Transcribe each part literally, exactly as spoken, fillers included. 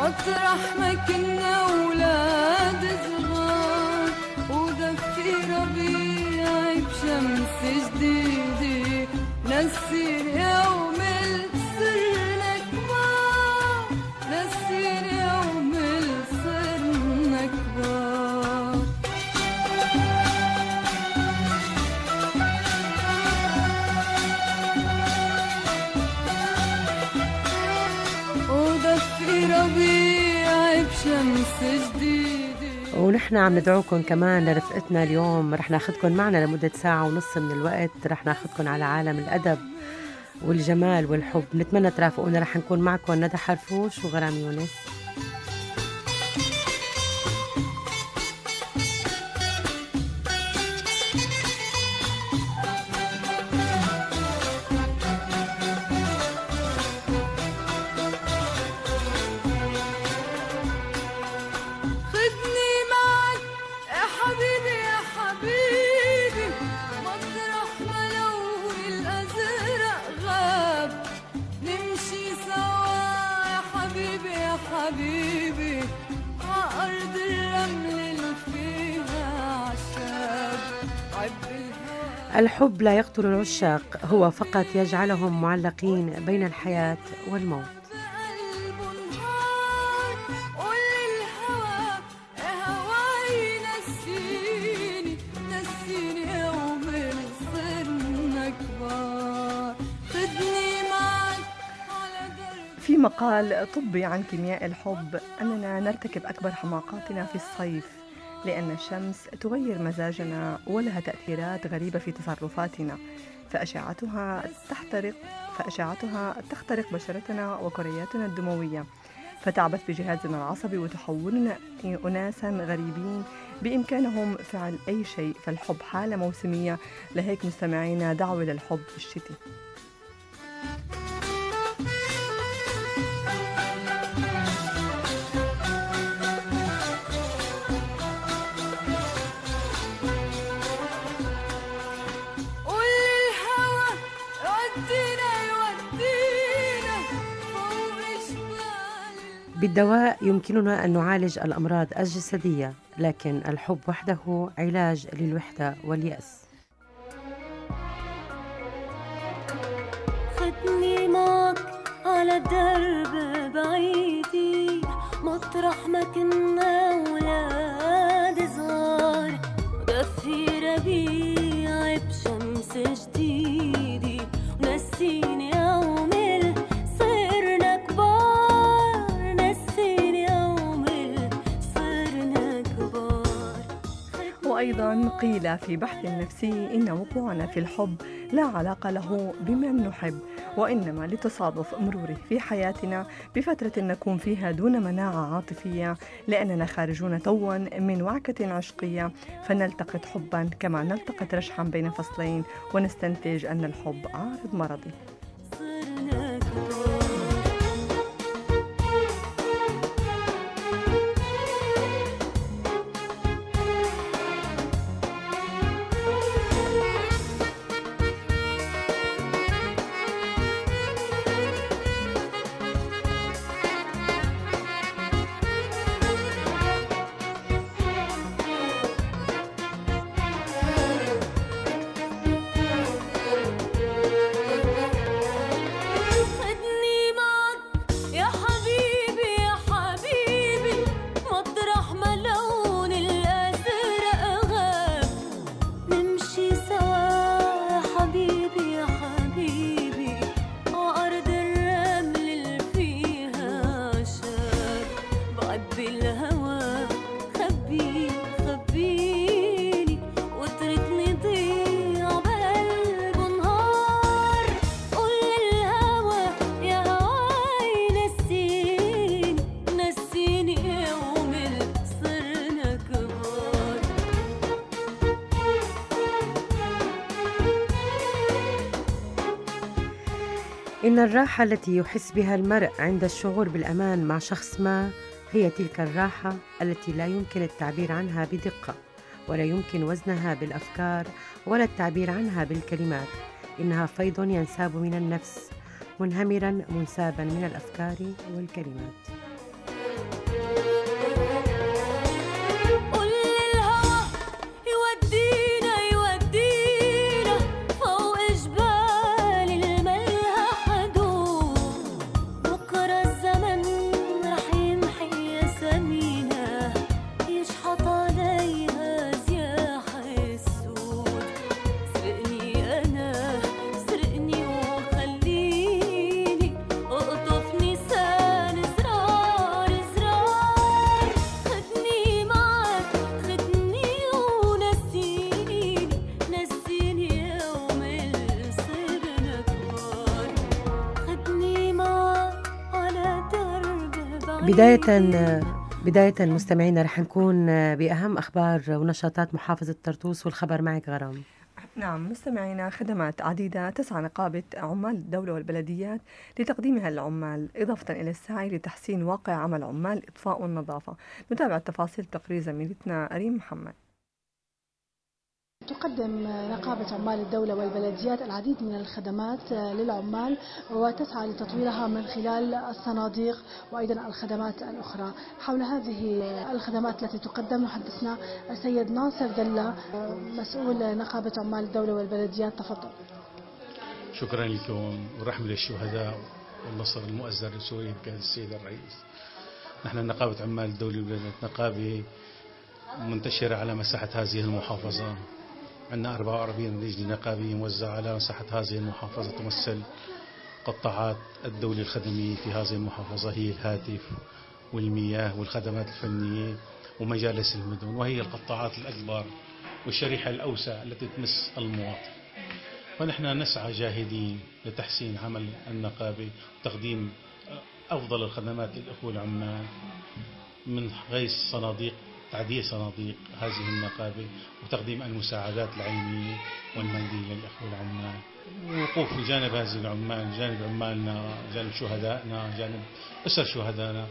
مطرح ما كنا ولاد صغار، ودفي ربيع بشمس جديدة، نسين يوم صرنا كبار، نسين يوم صرنا كبار. ودفي ربيع بشمس جديدة. ونحن عم ندعوكم كمان لرفقتنا اليوم، رح ناخدكم معنا لمدة ساعة ونص من الوقت، رح ناخدكم على عالم الأدب والجمال والحب. نتمنى ترافقونا، رح نكون معكم ندى حرفوش وغرام يونس. حبيبي عأرض الرمل اللي فيها عشاب عب الحب لا يقتل العشاق، هو فقط يجعلهم معلقين بين الحياة والموت. في مقال طبي عن كيمياء الحب أننا نرتكب أكبر حماقاتنا في الصيف، لأن الشمس تغير مزاجنا ولها تأثيرات غريبة في تصرفاتنا، فأشعتها تحترق فأشعتها تخترق بشرتنا وكرياتنا الدموية، فتعبث بجهازنا العصبي وتحولنا أناسا غريبين بإمكانهم فعل أي شيء. فالحب حالة موسمية، لهيك مستمعينا دعوة للحب في الشتاء. بالدواء يمكننا أن نعالج الأمراض الجسدية، لكن الحب وحده علاج للوحدة واليأس. خدني معك على درب بعيدي، مطرح ما كنا ولاد صغار، ودفي ربيع بشمس جديدة، ونسيني يوم صرنا كبار، نسيني يوم صرنا كبار. وأيضا قيل في بحث نفسي إن وقوعنا في الحب لا علاقة له بمن نحب، وإنما لتصادف مروره في حياتنا بفترة نكون فيها دون مناعة عاطفية، لأننا خارجون توا من وعكة عشقية، فنلتقط حبا كما نلتقط رشحا بين فصلين، ونستنتج أن الحب عارض مرضي. إن الراحة التي يحس بها المرء عند الشعور بالأمان مع شخص ما هي تلك الراحة التي لا يمكن التعبير عنها بدقة، ولا يمكن وزنها بالأفكار ولا التعبير عنها بالكلمات. إنها فيض ينساب من النفس، منهمرا منسابا من الأفكار والكلمات. بداية بداية مستمعينا رح نكون بأهم أخبار ونشاطات محافظة طرطوس، والخبر معك غرام. نعم مستمعينا، خدمات عديدة تسعى نقابة عمال الدولة والبلديات لتقديمها للعمال، إضافة إلى السعي لتحسين واقع عمل عمال الإطفاء والنظافة. نتابع التفاصيل تقرير زميلتنا أريم محمد. تقدم نقابة عمال الدولة والبلديات العديد من الخدمات للعمال وتسعى لتطويرها من خلال الصناديق وأيضا الخدمات الأخرى. حول هذه الخدمات التي تقدم نحدثنا السيد ناصر دلة مسؤول نقابة عمال الدولة والبلديات. تفضل. شكرا لكم ورحمة للشهداء والنصر المؤزر لسوريا كان السيد الرئيس. نحن نقابة عمال الدولة والبلديات نقابة منتشرة على مساحة هذه المحافظة. عندنا أربعة وأربعين لجنة نقابية موزعة على مساحة هذه المحافظة، تمثل قطاعات الدولة الخدمية في هذه المحافظة هي الهاتف والمياه والخدمات الفنية ومجالس المدن، وهي القطاعات الأكبر والشريحة الأوسع التي تمس المواطن. ونحن نسعى جاهدين لتحسين عمل النقابة وتقديم أفضل الخدمات للأخوة العمال من غير صناديق، تعديل صناديق هذه النقابة وتقديم المساعدات العلمية والمادية للأخوة العمال، ووقوف بجانب هذه العمال، جانب عمالنا، جانب شهدائنا، جانب أسر شهدائنا،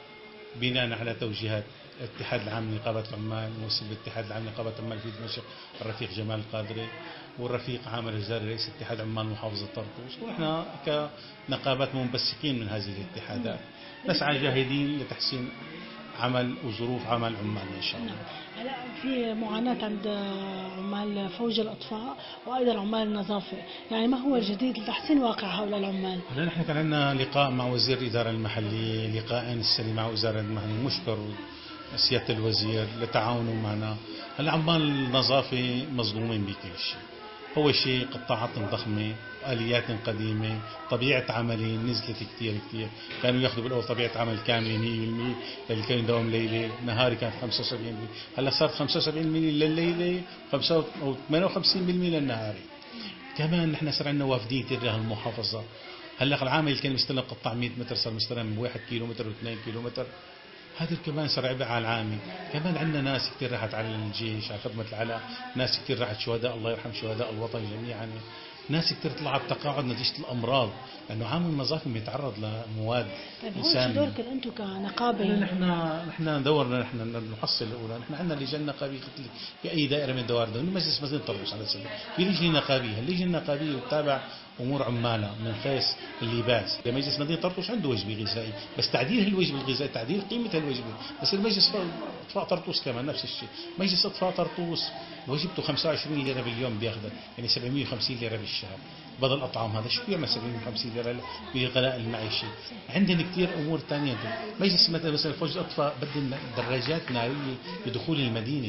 بناء على توجيهات الاتحاد العام لنقابة العمال، موسم الاتحاد العام لنقابة العمال في دمشق الرفيق جمال القادري، والرفيق عامر الجزاري رئيس اتحاد عمال محافظة طرطوس، ونحن كنقابات منبثقين من هذه الاتحادات نسعى جاهدين لتحسين عمل وظروف عمل عمالنا إن شاء الله. هلا في معاناة عند عمال فوج الأطفاء وأيضا عمال النظافة، يعني ما هو الجديد لتحسين واقع هؤلاء العمال؟ هلا نحن كان عندنا لقاء مع وزير الإدارة المحلية، لقاءين السنة مع وزارة المحلية، مشكر سيادة الوزير لتعاونه معنا. هلا عمال النظافة مظلومين بكل شيء، أول شيء قطاعات ضخمة، آليات قديمة، طبيعة عملي نزلت كتير كتير. كانوا ياخذوا بالأول طبيعة عمل كاملة مية بالمية اللي كانوا يداوم ليلة، نهاري كانت خمسة وسبعين بالمية، هلا صارت خمسة وسبعين بالمية لليلة خمسة أو ثمانية وخمسين بالمية للنهاري. كمان نحن صار عندنا وافدين كتير لهالمحافظة. هلا العامل اللي كان مستلم قطاع مية متر صار مستلم واحد كيلو متر واثنين كيلو متر. هذا كمان صار عبء على العامل. كمان عندنا ناس كتير راحت على الجيش، على خدمة العلاء، ناس كتير راحت شهداء، الله يرحم شهداء الوطن جميعا، ناس كتير طلعت تقاعد نتيجة الأمراض، لأنه عامل النظافة بيتعرض لمواد. طيب هون شو دوركم أنتم كنقابة؟ نحن نحن دورنا نحن نحصل الأولى، نحن عندنا لجنة نقابية في أي دائرة من دوائر الدولة، مجلس مدينة طرطوس على سبيل في لجنة نقابية، اللجنة النقابية بتتابع أمور عمالها من حيث اللباس. مجلس مدينة طرطوس عنده وجبة غذائي، بس تعديل الوجبة الغذائي، تعديل قيمة الوجبة. بس المجلس إطفاء طرطوس كمان نفس الشيء، مجلس إطفاء طرطوس وجبته خمسة وعشرين ليرة باليوم بياخذها، يعني سبعمية وخمسين ليرة بالشهر بدل أطعام. هذا شو بيعمل سبعمية وخمسين ليرة بالغلاء المعيشي؟ عندنا كتير أمور تانية. مجلس مثلا فوج الأطفاء بدل دراجات نارية لدخول المدينة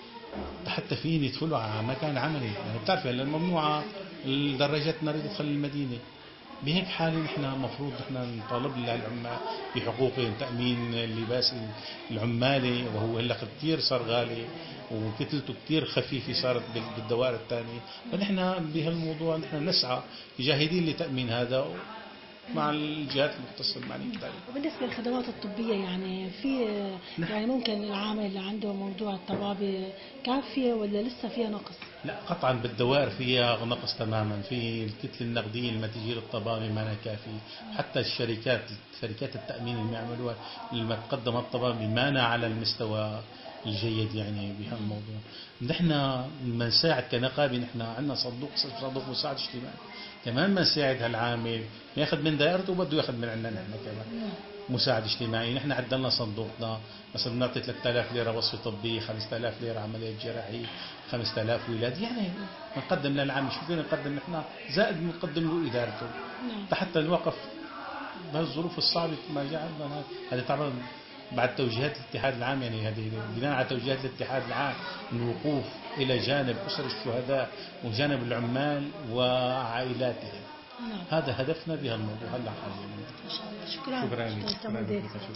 حتى فين يدخلوا على مكان عملي، يعني بتعرف هلا ممنوعة الدراجات النارية تدخل المدينة. بهيك حالة نحن المفروض نحن نطالب العمال بحقوقهم، تأمين اللباس العمالي، وهو هلا كثير صار غالي وكتلته كتير خفيفة صارت بالدوائر الثانية. فنحن بهالموضوع نحن نسعى جاهدين لتأمين هذا مع الجهات المختصة المعنية. وبالنسبة للخدمات الطبية يعني في يعني ممكن العامل اللي عنده موضوع الطبابة كافية ولا لسه فيها نقص؟ لا قطعا بالدوائر فيها نقص تماما. في الكتلة النقدية لما تجي للطبابة ما كافي، حتى الشركات شركات التأمين اللي يعملوها لما تقدم الطبابة ما على المستوى الجيد يعني بهالموضوع. نحن بنساعد كنقابة، نحن عندنا صندوق صندوق مساعدة اجتماعي كمان بنساعد هالعامل ياخذ من دائرته وبده ياخذ من عندنا نحن كمان مساعد اجتماعي. نحن عدلنا صندوقنا مثلا بنعطي ثلاثة آلاف ليرة وصفة طبية، خمسة آلاف ليرة عملية جراحية، خمسة آلاف ولاد، يعني بنقدم للعامل شو فينا نقدم نحن زائد بنقدم له إدارته حتى نوقف بهالظروف الصعبة ما جاء عندنا. هذا طبعا بعد توجيهات الاتحاد العام، يعني هذه بناء على توجيهات الاتحاد العام الوقوف إلى جانب أسر الشهداء وجانب العمال وعائلاتهم. نعم. هذا هدفنا بهالموضوع هلا حاليا. شكرا. شكرا.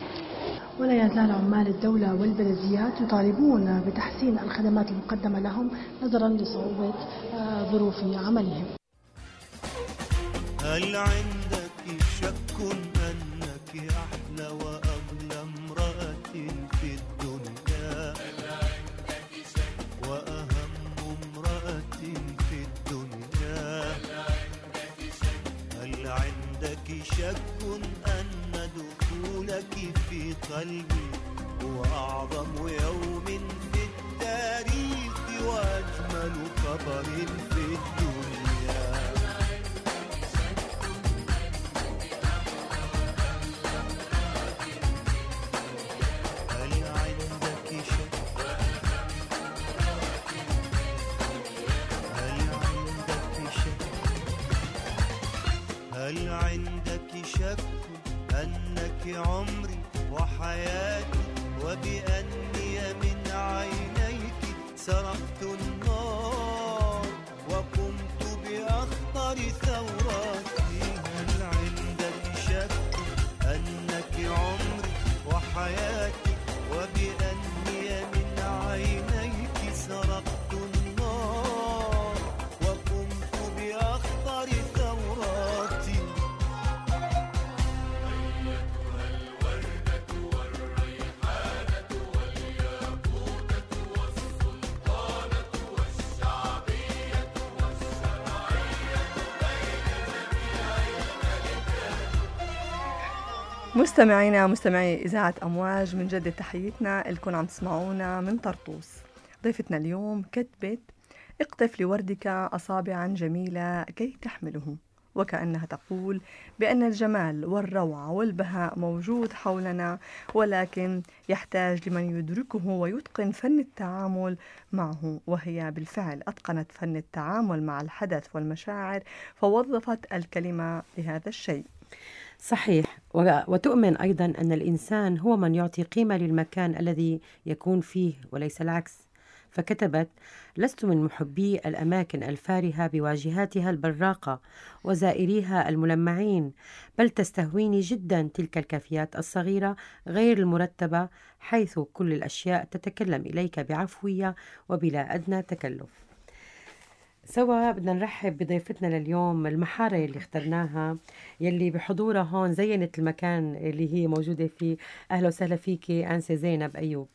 ولا يزال عمال الدولة والبلديات يطالبون بتحسين الخدمات المقدمة لهم نظرا لصعوبة ظروف عملهم. هل عندك شك أنك أحلى وأغلى هل عندك شك أن دخولك في قلبي هو أعظم يوم في التاريخ وأجمل خبر في الدنيا؟ هل عندك شك هل عندك شك هل عندك شك أنك عمري وحياتي وبأني من عينيك سرقت النار وقمت بأخطر ثوراتي؟ هل عندك شك أنك عمري وحياتي وبأني من عينيك سرقت النار وقمت بأخطر ثوراتي؟ مستمعينا مستمعي إذاعة أمواج، من جد تحيتنا لكم عم تسمعونا من طرطوس. ضيفتنا اليوم كتبت: اقطف لوردك أصابعا جميلة كي تحمله، وكأنها تقول بأن الجمال والروعة والبهاء موجود حولنا، ولكن يحتاج لمن يدركه ويتقن فن التعامل معه. وهي بالفعل أتقنت فن التعامل مع الحدث والمشاعر، فوظفت الكلمة لهذا الشيء. صحيح، وتؤمن أيضا أن الإنسان هو من يعطي قيمة للمكان الذي يكون فيه وليس العكس. فكتبت: لست من محبي الأماكن الفارهة بواجهاتها البراقة وزائريها الملمعين، بل تستهويني جدا تلك الكافيات الصغيرة غير المرتبة، حيث كل الأشياء تتكلم إليك بعفوية وبلا أدنى تكلف. سوا بدنا نرحب بضيفتنا لليوم، المحارة اللي اخترناها يلي بحضورها هون زينت المكان اللي هي موجودة فيه. أهلا وسهلا فيكي أنسة زينب أيوب.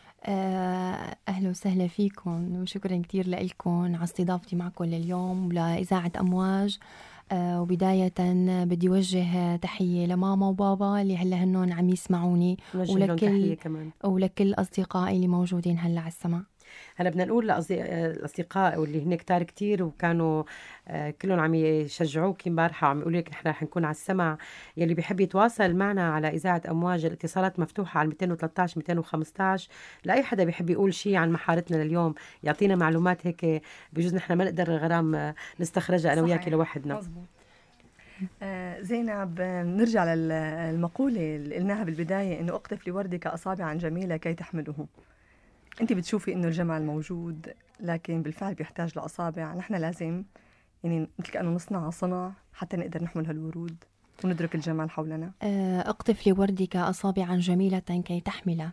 أهلا وسهلا فيكم، وشكرا كتير لكم على استضافتي معكم لليوم لإذاعة أمواج. آه وبداية بدي وجه تحية لماما وبابا اللي هلا هنون عم يسمعوني، ولكل ولكل أصدقائي اللي موجودين هلا على السماء. هلا بدنا نقول للأصدقاء واللي هن كتار كتير وكانوا كلهم عم يشجعوك امبارحة وعم يقولوا لك نحن رح نكون على السمع. يلي بيحب يتواصل معنا على إذاعة أمواج الاتصالات مفتوحة على مئتين وثلاثة عشر مئتين وخمسة عشر. لأي حدا بيحب يقول شيء عن محارتنا لليوم، يعطينا معلومات هيك بجوز نحن ما نقدر غرام نستخرجها أنا وياكي لوحدنا. مزبوط. آه زينب، نرجع للمقولة اللي قلناها بالبداية، إنه اقطف لوردك أصابعا جميلة كي تحمله. أنت بتشوفي إنه الجمال موجود، لكن بالفعل بيحتاج لأصابع. نحن لازم يعني مثل كأنه نصنع صنع حتى نقدر نحمل هالورود وندرك الجمال حولنا. اقطف لوردك أصابعا جميلة كي تحمله.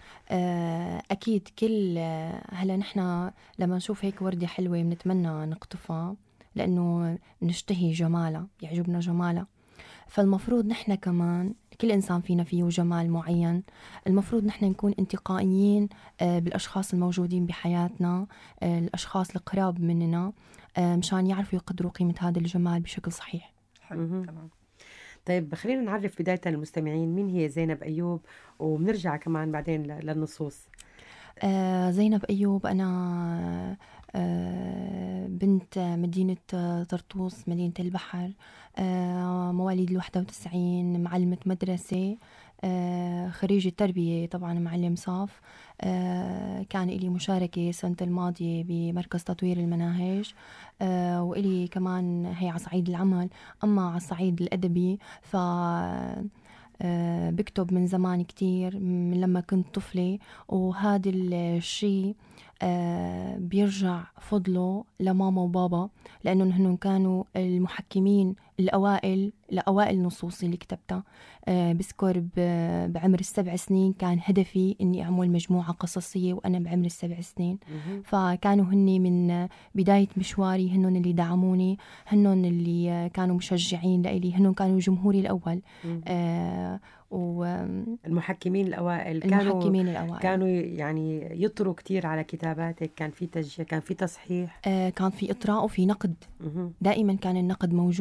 أكيد كل هلا نحن لما نشوف هيك وردة حلوة بنتمنى نقطفها لأنه نشتهي جمالها، يعجبنا جمالها. فالمفروض نحن كمان كل إنسان فينا فيه جمال معين، المفروض نحن نكون انتقائيين بالأشخاص الموجودين بحياتنا، الأشخاص القراب مننا، مشان يعرفوا يقدروا قيمة هذا الجمال بشكل صحيح. حلو. تمام. طيب خلينا نعرف بداية المستمعين مين هي زينب أيوب، وبنرجع كمان بعدين للنصوص. آه زينب أيوب أنا آه بنت مدينة طرطوس مدينة البحر، آه مواليد الواحدة وتسعين، معلمة مدرسة، آه خريجة تربية طبعا معلم صاف. آه كان إلي مشاركة سنة الماضية بمركز تطوير المناهج، آه وإلي كمان هي على صعيد العمل. أما على الصعيد الأدبي ف أه بكتب من زمان كتير، من لما كنت طفلة، وهذا الشيء أه بيرجع فضله لماما وبابا، لأنهم هنن كانوا المحكمين الأوائل لأوائل نصوصي اللي كتبتها. أه بذكر بعمر السبع سنين كان هدفي إني أعمل مجموعة قصصية وأنا بعمر السبع سنين. فكانوا هني من بداية مشواري، هنن اللي دعموني، هنن اللي كانوا مشجعين لإلي، هنن كانوا جمهوري الأول. آه والمحكمين الأوائل كانوا المحكمين الأوائل كانوا يعني يطروا كتير على كتاباتك، كان في تشجيع، كان في تصحيح، آه كان في إطراء وفي نقد. دائما كان النقد موجود،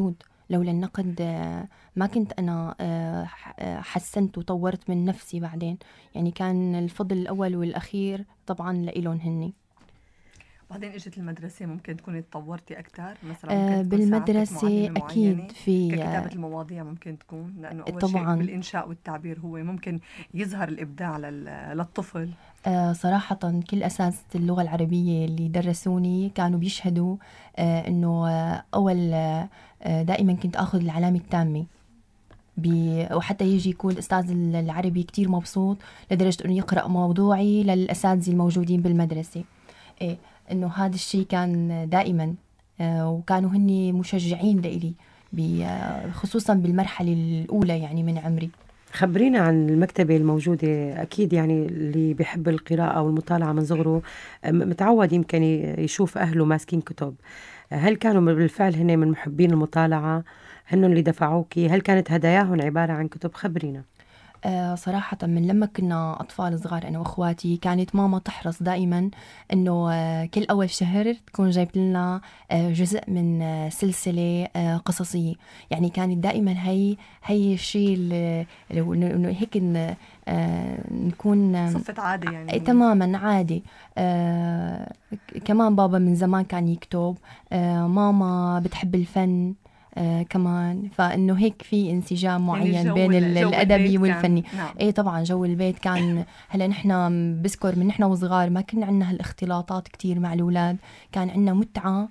لولا النقد ما كنت أنا حسنت وطورت من نفسي بعدين. يعني كان الفضل الأول والأخير طبعا لإلهم هني. بعدين اجت المدرسة، ممكن تكوني تطورتي أكتر مثلا؟ آه بالمدرسة أكيد في كتابة المواضيع ممكن تكون، لأنه أول طبعاً شيء بالإنشاء والتعبير هو ممكن يظهر الإبداع للطفل. آه صراحة كل أساتذة اللغة العربية اللي درسوني كانوا بيشهدوا آه إنه آه أول آه دائما كنت أخذ العلامة التامة، وحتى يجي يكون الأستاذ العربي كتير مبسوط لدرجة إنه يقرأ موضوعي للأساتذة الموجودين بالمدرسة. إيه إنه هذا الشيء كان دائما، آه وكانوا هني مشجعين لإلي خصوصا بالمرحلة الأولى يعني من عمري. خبرينا عن المكتبة الموجودة. أكيد يعني اللي بيحب القراءة والمطالعة من صغره متعود يمكن يشوف أهله ماسكين كتب. هل كانوا بالفعل هن من محبين المطالعة؟ هن اللي دفعوكي؟ هل كانت هداياهم عبارة عن كتب؟ خبرينا. آه صراحة من لما كنا أطفال صغار أنا وأخواتي كانت ماما تحرص دائما أنه آه كل أول شهر تكون جايب لنا آه جزء من آه سلسلة آه قصصية. يعني كانت دائما هي هي الشيء إنه هيك آه نكون صفة عادي يعني. تماما عادي. آه كمان بابا من زمان كان يكتب، آه ماما بتحب الفن آه كمان، فإنه هيك في انسجام معين يعني بين الأدبي والفني. نعم. إيه طبعا جو البيت كان هلا نحن بذكر من نحن وصغار ما كنا عندنا هالاختلاطات كتير مع الأولاد، كان عندنا متعة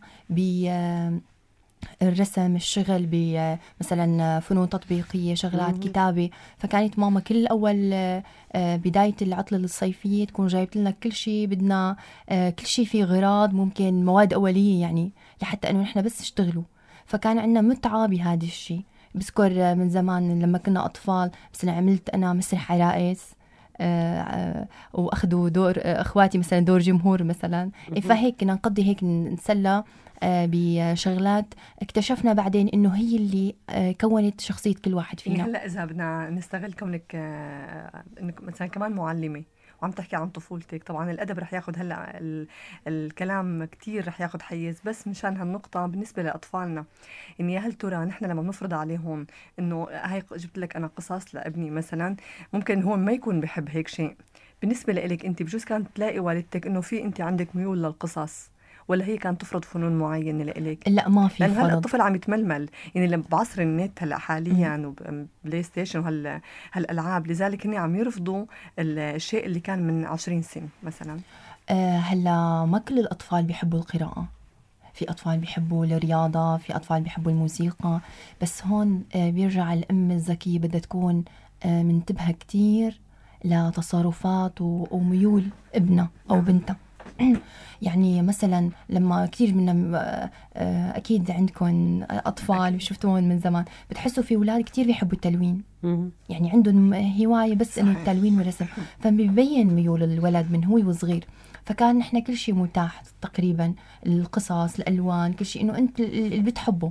بالرسم، الشغل بمثلا فنون تطبيقية، شغلات كتابة. فكانت ماما كل أول بداية العطلة الصيفية تكون جايبت لنا كل شيء بدنا، كل شيء فيه غراض، ممكن مواد أولية يعني لحتى أنه نحن بس اشتغلوا. فكان عندنا متعة بهذا الشيء. بذكر من زمان لما كنا أطفال مثلا عملت أنا مسرح عرائس وأخذوا دور أخواتي مثلا دور جمهور مثلا. فهيك كنا نقضي هيك نتسلى بشغلات اكتشفنا بعدين إنه هي اللي كونت شخصية كل واحد فينا. هلا إذا بدنا نستغل كونك إنك مثلا كمان معلمة وعم تحكي عن طفولتك، طبعا الأدب رح ياخد هلأ الكلام كتير رح ياخد حيز، بس مشان هالنقطة بالنسبة لأطفالنا إني هل ترى نحن لما بنفرض عليهم إنه هاي جبت لك أنا قصص لابني مثلا، ممكن هو ما يكون بحب هيك شيء. بالنسبة لإلك أنت بجوز كانت تلاقي والدتك إنه في أنت عندك ميول للقصص، ولا هي كانت تفرض فنون معينة لإلك؟ لا ما في لأن فرض. هلا الطفل عم يتململ يعني لما بعصر النت هلا حاليا وبلاي ستيشن وهال هالألعاب، لذلك هني عم يرفضوا الشيء اللي كان من عشرين سنة مثلا. أه هلا ما كل الأطفال بيحبوا القراءة، في أطفال بيحبوا الرياضة، في أطفال بيحبوا الموسيقى، بس هون أه بيرجع الأم الذكية بدها تكون أه منتبهة كتير لتصرفات وميول ابنها أو بنتها. يعني مثلا لما كتير منا أكيد عندكم أطفال وشفتوهم من زمان، بتحسوا في أولاد كتير بيحبوا التلوين، يعني عندهم هواية بس إنه التلوين والرسم، فبيبين ميول الولد من هو وصغير. فكان نحن كل شيء متاح تقريبا، القصص، الألوان، كل شيء إنه أنت اللي بتحبه.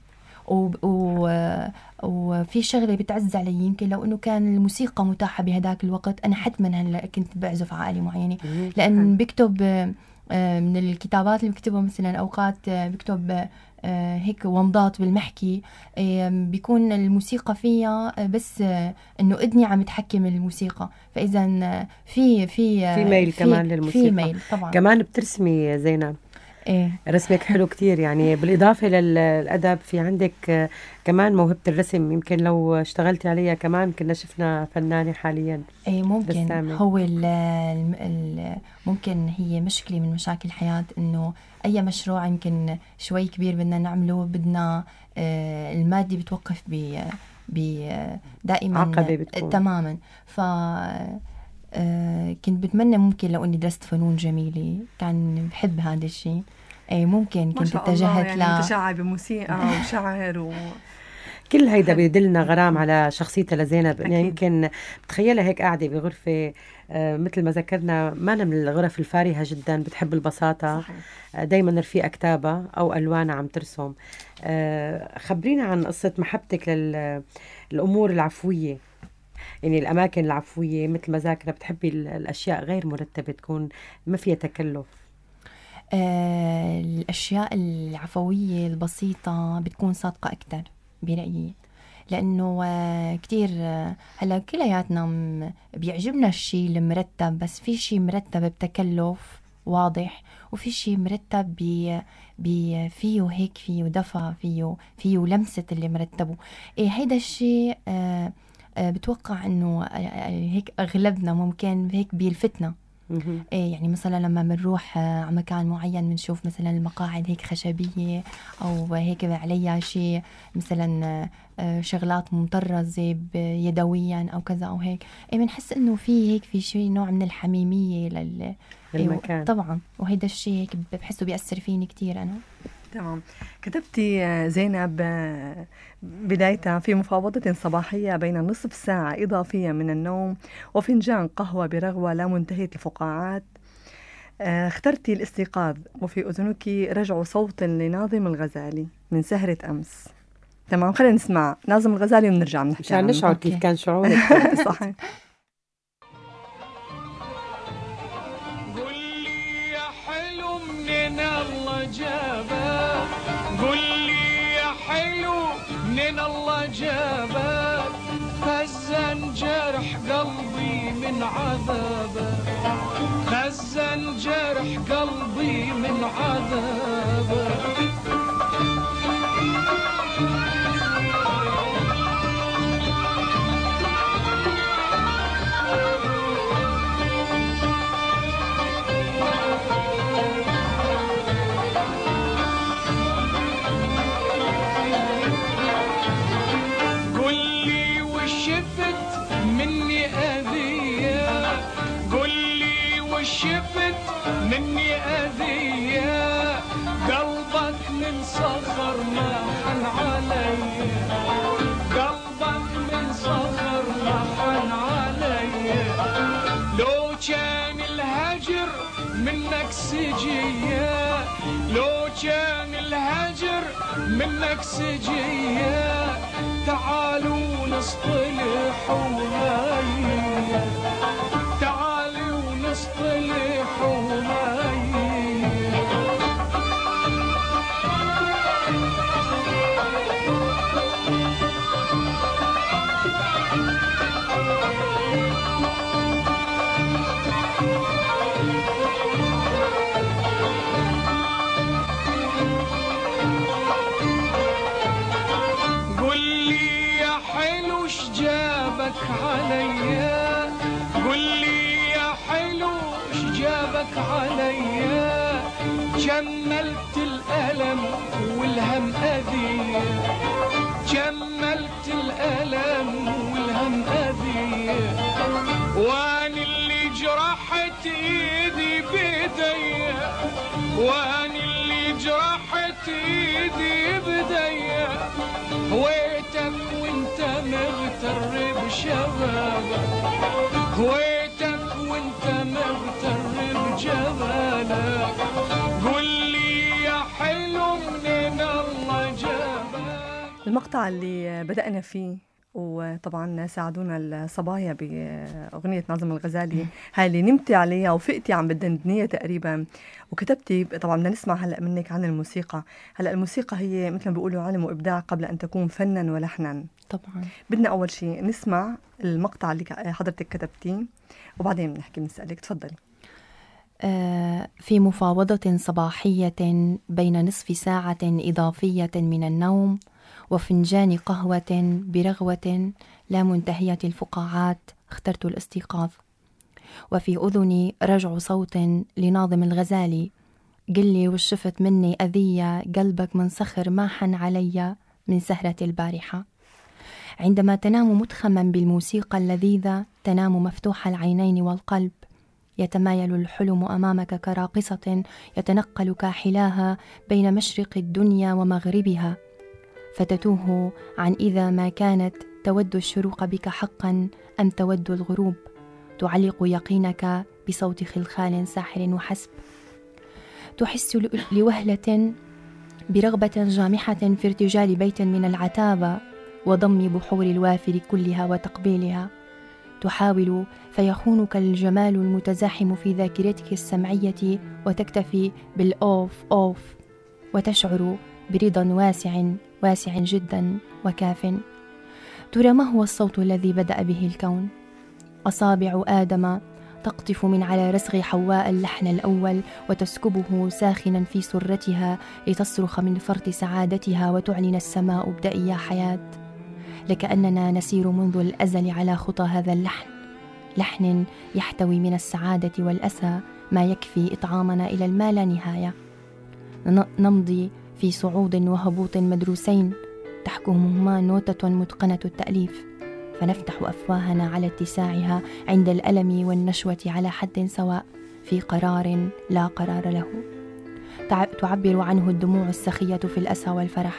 وفي شغلة بتعز علي يمكن لو إنه كان الموسيقى متاحة بهداك الوقت، أنا حتما هلا كنت بعزف على آلة معينة، لأن بكتب من الكتابات اللي بكتبها مثلا أوقات بكتب هيك ومضات بالمحكي، بيكون الموسيقى فيها بس إنه إذني عم تحكم الموسيقى، فإذا في في في ميل في كمان للموسيقى. في ميل طبعا. كمان بترسمي زينب؟ إيه رسمك حلو كتير، يعني بالإضافة للأدب في عندك كمان موهبة الرسم، يمكن لو اشتغلتي عليها كمان كنا شفنا فنانة حاليا. إيه ممكن رسامة. هو ال ال ممكن هي مشكلة من مشاكل الحياة إنه أي مشروع يمكن شوي كبير بدنا نعمله، بدنا آه المادة بتوقف ب ب دائما عقبة بتكون. تماما. ف آه كنت بتمنى ممكن لو اني درست فنون جميلة كان بحب هذا الشيء. اي ممكن كنت اتجهت يعني ل متشعبة بموسيقى وشعر و... كل هيدا بيدلنا غرام على شخصيتها لزينب. يعني يمكن بتخيلها هيك قاعدة بغرفة آه مثل ما ذكرنا، ما من الغرف الفارهة جدا، بتحب البساطة، آه دايما رفيقة كتابة أو ألوانها عم ترسم. آه خبرينا عن قصة محبتك للأمور العفوية، يعني الأماكن العفوية مثل ما ذاكرة، بتحبي الأشياء غير مرتبة تكون ما فيها تكلف. آه الأشياء العفوية البسيطة بتكون صادقة أكتر برأيي، لأنه كتير هلا كلياتنا بيعجبنا الشيء المرتب، بس في شيء مرتب بتكلف واضح، وفي شيء مرتب بي بي فيه هيك فيه دفع فيه فيه لمسة اللي مرتبه. إيه هيدا الشيء آه آه بتوقع إنه آه هيك أغلبنا ممكن هيك بيلفتنا. إيه يعني مثلا لما بنروح على مكان معين بنشوف مثلا المقاعد هيك خشبية أو هيك عليها شيء مثلا شغلات مطرزة يدويا أو كذا أو هيك، إيه بنحس إنه في هيك في شيء نوع من الحميمية لل المكان. طبعا، وهيدا الشيء هيك بحسه بيأثر فيني كتير أنا. تمام. كتبتي زينب بدايتها في مفاوضة صباحية بين نصف ساعة إضافية من النوم وفنجان قهوة برغوة لا منتهية الفقاعات، اخترتي الاستيقاظ وفي أذنك رجع صوت لناظم الغزالي من سهرة أمس. تمام، خلينا نسمع ناظم الغزالي ونرجع نحكي عشان نشعر كيف كان شعورك. صحيح. جابك قل لي يا حلو من الله جابك، خزن جرح قلبي من عذابك، خزن جرح قلبي من عذابك. شفت مني أذية قلبك من صخر ما حن علي، قلبك من صخر ما حن علي، لو كان الهجر منك سجية، لو كان الهجر منك سجية، تعالوا نصطلح وهاي، تعالوا نصطلح وهاي. قل لي يا حلو شجابك عليا، قل لي يا حلو شجابك عليا، جملت الألم والهم أذية، جملت الألم والهم أذية، واني اللي جرحت ايدي بيدي، واني اللي جرحت ايدي بيدي، هويتك وانت مغتر بشبابك، هويتك وانت مغتر بجمالك، قل لي يا حلو من الله جابك. المقطع اللي بدأنا فيه وطبعا ساعدونا الصبايا بأغنية ناظم الغزالي هاي اللي نمتي عليها وفقتي عم بدندنية تقريبا وكتبتي. طبعا بدنا نسمع هلأ منك عن الموسيقى. هلأ الموسيقى هي مثل ما بيقولوا علم وإبداع قبل أن تكون فنا ولحنا. طبعا بدنا أول شيء نسمع المقطع اللي حضرتك كتبتيه وبعدين بنحكي بنسألك. تفضلي. في مفاوضة صباحية بين نصف ساعة إضافية من النوم وفنجان قهوة برغوة لا منتهية الفقاعات اخترت الاستيقاظ، وفي أذني رجع صوت لناظم الغزالي، قل لي وش شفت مني أذية قلبك من صخر ما حن علي من سهرة البارحة. عندما تنام متخما بالموسيقى اللذيذة تنام مفتوح العينين والقلب، يتمايل الحلم أمامك كراقصة يتنقل كاحلاها بين مشرق الدنيا ومغربها، فتتوه عن إذا ما كانت تود الشروق بك حقا أم تود الغروب، تعلق يقينك بصوت خلخال ساحر وحسب، تحس لوهلة برغبة جامحة في ارتجال بيت من العتابة وضم بحور الوافر كلها وتقبيلها، تحاول فيخونك الجمال المتزاحم في ذاكرتك السمعية وتكتفي بالأوف أوف، وتشعر برضا واسع واسع جدا وكاف. ترى ما هو الصوت الذي بدأ به الكون؟ أصابع آدم تقطف من على رسغ حواء اللحن الأول وتسكبه ساخنا في سرتها لتصرخ من فرط سعادتها وتعلن السماء ابدأي يا حياة. لكأننا نسير منذ الأزل على خطى هذا اللحن، لحن يحتوي من السعادة والأسى ما يكفي إطعامنا إلى الما لا نهاية. نمضي في صعود وهبوط مدروسين تحكمهما نوتة متقنة التأليف، فنفتح أفواهنا على اتساعها عند الألم والنشوة على حد سواء في قرار لا قرار له. تعبر عنه الدموع السخية في الأسى والفرح،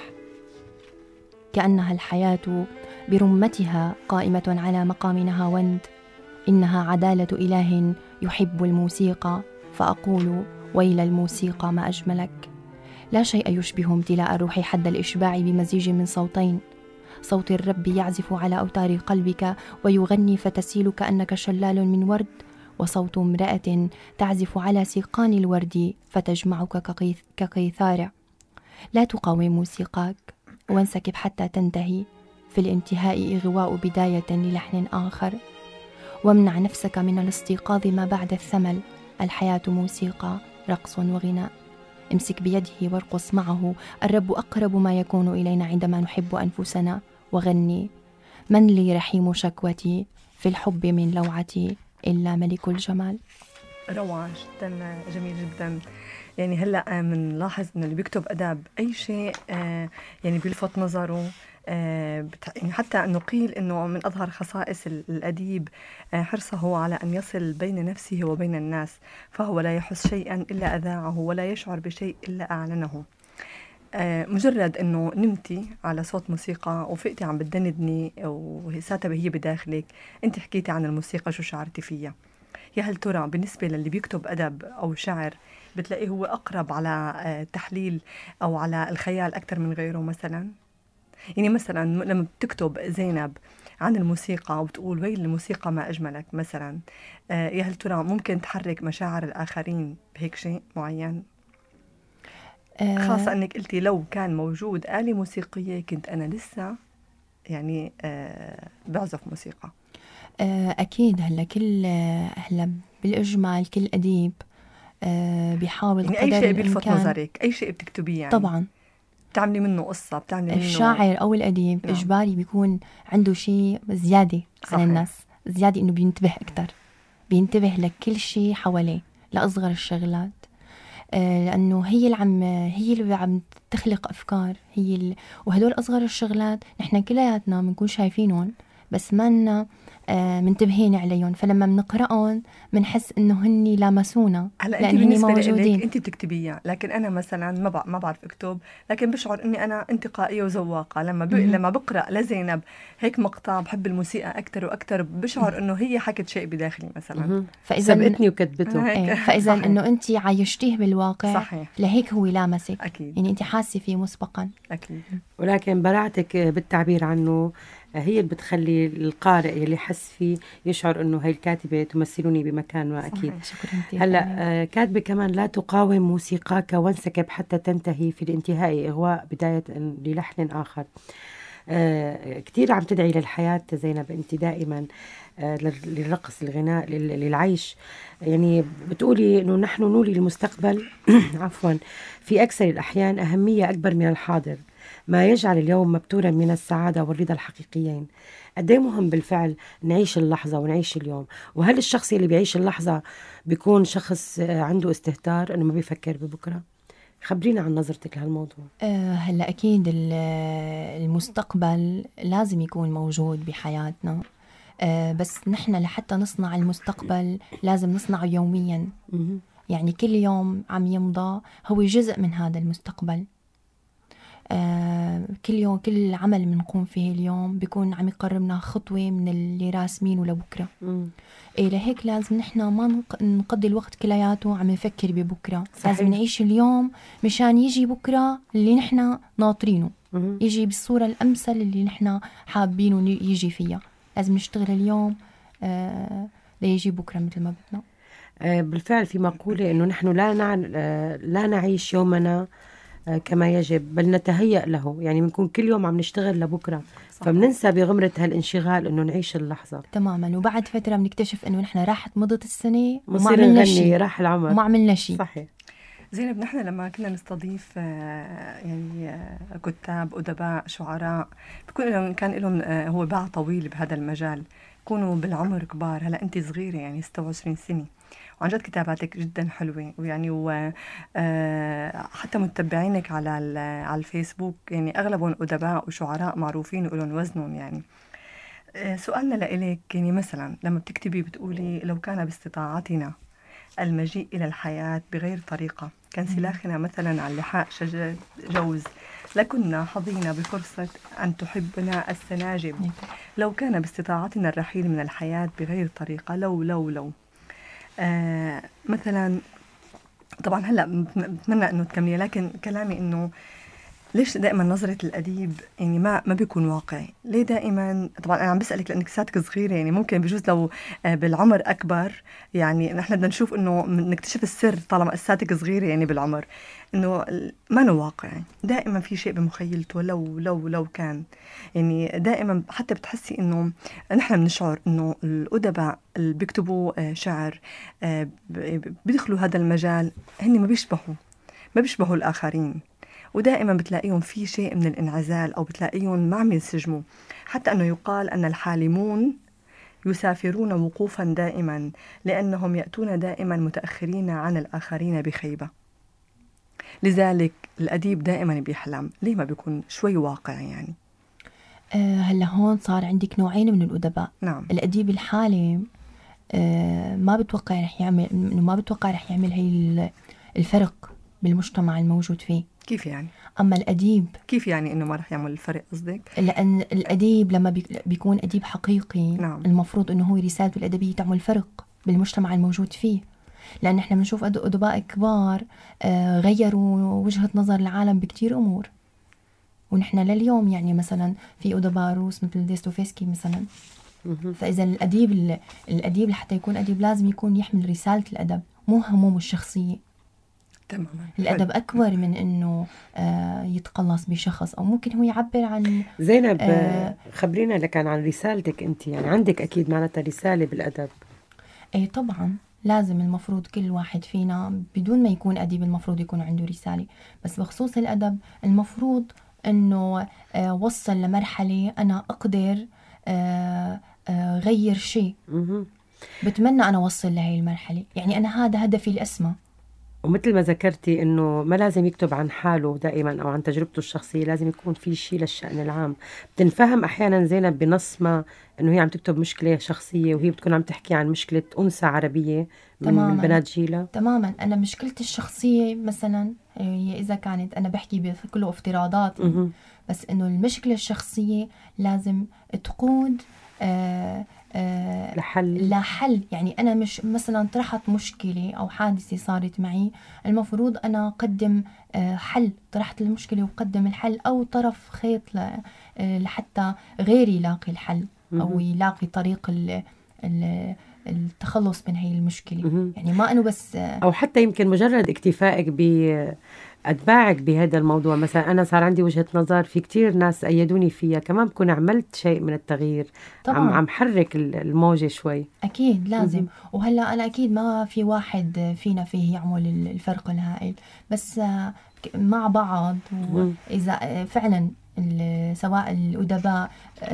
كأنها الحياة برمتها قائمة على مقام نهاوند. إنها عدالة إله يحب الموسيقى، فأقول ويل الموسيقى ما أجملك. لا شيء يشبه امتلاء الروح حد الإشباع بمزيج من صوتين، صوت الرب يعزف على أوتار قلبك ويغني فتسيل كأنك شلال من ورد، وصوت امرأة تعزف على سيقان الورد فتجمعك كقيثارة. لا تقاوم موسيقاك وانسكب حتى تنتهي، في الانتهاء إغواء بداية للحن آخر. وامنع نفسك من الاستيقاظ ما بعد الثمل، الحياة موسيقى، رقص وغناء. امسك بيده وارقص معه، الرب أقرب ما يكون إلينا عندما نحب أنفسنا. وغني: من لي رحيم شكوتي، في الحب من لوعتي إلا ملك الجمال. روعة جدا، جميل جدا. يعني هلأ منلاحظ إنه اللي بيكتب أدب أي شيء آه يعني بيلفت نظره. آه يعني حتى أنه قيل أنه من أظهر خصائص الأديب آه حرصه على أن يصل بين نفسه وبين الناس، فهو لا يحس شيئا إلا أذاعه ولا يشعر بشيء إلا أعلنه. آه مجرد أنه نمتي على صوت موسيقى وفقتي عم بتدندني وساتها هي بداخلك، أنت حكيتي عن الموسيقى شو شعرتي فيها. يا هل ترى بالنسبة للي بيكتب أدب أو شعر بتلاقيه هو أقرب على التحليل أو على الخيال أكثر من غيره مثلا؟ يعني مثلا لما بتكتب زينب عن الموسيقى وبتقول ويل الموسيقى ما أجملك مثلا، يا هل ترى ممكن تحرك مشاعر الآخرين بهيك شيء معين؟ خاصة أنك قلتي لو كان موجود آلة موسيقية كنت أنا لسه يعني بعزف موسيقى. أكيد. هلا كل هلا بالإجمال كل أديب بيحاول يعني أي شيء بيلفت نظرك، أي شيء بتكتبيه يعني طبعا بتعملي منه قصة، بتعملي منه الشاعر أو الأديب. نعم. إجباري بيكون عنده شيء زيادة صحيح. عن الناس زيادة، إنه بينتبه أكتر، بينتبه لكل شيء حواليه، لأصغر الشغلات، آه لأنه هي اللي عم هي اللي عم تخلق أفكار، هي ال... وهدول أصغر الشغلات نحن كلياتنا بنكون شايفينهم بس ما آه منتبهين عليهم، فلما بنقرأهم بنحس إنه هني لامسونا لأن هني موجودين. أنت بتكتبيها، لكن أنا مثلا ما بع... ما بعرف أكتب، لكن بشعر إني أنا انتقائية وزواقة. لما ب... لما بقرأ لزينب هيك مقطع بحب الموسيقى أكتر وأكتر، بشعر إنه هي حكت شيء بداخلي مثلا، فإذا سبقتني وكتبته. إيه. فإذا إنه أنت عايشتيه بالواقع صحيح. لهيك هو لامسك. أكيد. يعني أنت حاسة فيه مسبقا. أكيد. ولكن براعتك بالتعبير عنه هي اللي بتخلي القارئ اللي حس فيه يشعر انه هاي الكاتبه تمثلني بمكان ما. اكيد. شكرا. هلا آه كاتبه كمان لا تقاوم موسيقاك وانسكب حتى تنتهي، في الانتهاء اغواء بدايه للحن اخر. آه كثير عم تدعي للحياه زينب انت دائما، آه للرقص، للغناء، للعيش. يعني بتقولي انه نحن نولي المستقبل عفوا في اكثر الاحيان اهميه اكبر من الحاضر، ما يجعل اليوم مبتورا من السعادة والرضا الحقيقيين. قديه مهم بالفعل نعيش اللحظة ونعيش اليوم. وهل الشخص اللي بيعيش اللحظة بيكون شخص عنده استهتار انه ما بيفكر ببكرة؟ خبرينا عن نظرتك لهالموضوع. أه هلا اكيد المستقبل لازم يكون موجود بحياتنا، أه بس نحن لحتى نصنع المستقبل لازم نصنعه يوميا. يعني كل يوم عم يمضى هو جزء من هذا المستقبل. آه كل يوم كل عمل بنقوم فيه اليوم بيكون عم يقربنا خطوة من اللي راسمينه لبكرة. إيه لهيك لازم نحنا ما نقضي الوقت كلياته عم نفكر ببكرة. صحيح. لازم نعيش اليوم مشان يجي بكرة اللي نحنا ناطرينه، مم. يجي بالصورة الأمثل اللي نحنا حابينه يجي فيها. لازم نشتغل اليوم آه ليجي بكرة مثل ما بدنا. آه بالفعل في مقولة إنه نحن لا نع... لا نعيش يومنا كما يجب، بل نتهيأ له. يعني بنكون كل يوم عم نشتغل لبكرة، فبننسى بغمرة هالانشغال إنه نعيش اللحظة تماما. وبعد فترة بنكتشف إنه نحن راحت مضت السنة وما بنصير عملنا نغني شيء راح العمر وما عملنا شيء. صحيح. زينب، نحن لما كنا نستضيف آه، يعني آه، كتاب، أدباء، شعراء، بكون لهم كان لهم آه، هو باع طويل بهذا المجال، يكونوا بالعمر كبار. هلا أنت صغيرة يعني ستة وعشرين سنة، وعن جد كتاباتك جدا حلوة، ويعني وحتى متبعينك على على الفيسبوك يعني أغلبهم أدباء وشعراء معروفين ولهم وزنهم. يعني آه، سؤالنا لإلك، يعني مثلا لما بتكتبي بتقولي لو كان باستطاعتنا المجيء إلى الحياة بغير طريقة، كان سلاخنا مثلا على لحاء شجر جوز، لكنا حظينا بفرصة أن تحبنا السناجب. لو كان باستطاعتنا الرحيل من الحياة بغير طريقة، لو لو لو آه مثلا. طبعا هلأ بتمنى أنه تكملي، لكن كلامي أنه ليش دائما نظرة الأديب يعني ما ما بيكون واقعي؟ ليه دائما؟ طبعا أنا عم بسألك لأنك ساتك صغيرة، يعني ممكن بجوز لو بالعمر أكبر يعني نحن بدنا نشوف إنه نكتشف السر طالما ساتك صغيرة يعني بالعمر، إنه ما نو واقعي. دائما في شيء بمخيلته، لو لو لو كان يعني دائما حتى بتحسي إنه نحن بنشعر إنه الأدباء اللي بيكتبوا شعر بيدخلوا هذا المجال هن ما بيشبهوا ما بيشبهوا الآخرين، ودائما بتلاقيهم في شيء من الانعزال، أو بتلاقيهم ما عم ينسجموا. حتى أنه يقال أن الحالمون يسافرون وقوفا دائما لأنهم يأتون دائما متأخرين عن الآخرين بخيبة. لذلك الأديب دائما بيحلم. ليه ما بيكون شوي واقعي يعني؟ أه هلا هون صار عندك نوعين من الأدباء. نعم. الأديب الحالم أه ما بتوقع رح يعمل إنه ما بتوقع رح يعمل هي الفرق بالمجتمع الموجود فيه. كيف يعني؟ أما الأديب كيف يعني إنه ما رح يعمل الفرق قصدك؟ لأن الأديب لما بيكون أديب حقيقي، نعم. المفروض إنه هو رسالته الأدبية تعمل فرق بالمجتمع الموجود فيه. لأن إحنا بنشوف أدباء كبار آه غيروا وجهة نظر العالم بكتير أمور، ونحن لليوم يعني مثلا في أدباء روس مثل ديستوفيسكي مثلا. فإذا الأديب الأديب لحتى يكون أديب لازم يكون يحمل رسالة الأدب، مو همومه الشخصية. تماما. الأدب أكبر من إنه آه يتقلص بشخص، أو ممكن هو يعبر عن. زينب آه خبرينا لك عن رسالتك أنت، يعني عندك أكيد معناتها رسالة بالأدب. أي طبعا لازم، المفروض كل واحد فينا بدون ما يكون أديب المفروض يكون عنده رسالة. بس بخصوص الأدب المفروض إنه آه وصل لمرحلة أنا أقدر آه آه غير شيء. بتمنى أنا وصل لهي المرحلة، يعني أنا هذا هدفي الأسمى. ومثل ما ذكرتي إنه ما لازم يكتب عن حاله دائما أو عن تجربته الشخصية، لازم يكون في شيء للشأن العام. بتنفهم أحيانا زينب بنص ما إنه هي عم تكتب مشكلة شخصية وهي بتكون عم تحكي عن مشكلة أنثى عربية من, من بنات جيلها. تماما. أنا مشكلتي الشخصية مثلا إذا كانت أنا بحكي كله افتراضات، بس إنه المشكلة الشخصية لازم تقود آه آه لحل لحل يعني أنا مش مثلا طرحت مشكلة أو حادثة صارت معي، المفروض أنا أقدم آه حل، طرحت المشكلة وقدم الحل، أو طرف خيط لحتى غيري يلاقي الحل أو يلاقي طريق ال ال التخلص من هاي المشكلة. يعني ما أنه بس آه أو حتى يمكن مجرد اكتفائك ب أتباعك بهذا الموضوع. مثلا أنا صار عندي وجهة نظر، في كتير ناس أيدوني فيها، كمان بكون عملت شيء من التغيير. طبعاً. عم عم حرك الموجة شوي. أكيد لازم. م- وهلأ أنا أكيد ما في واحد فينا فيه يعمل الفرق الهائل، بس مع بعض. وإذا فعلا سواء الأدباء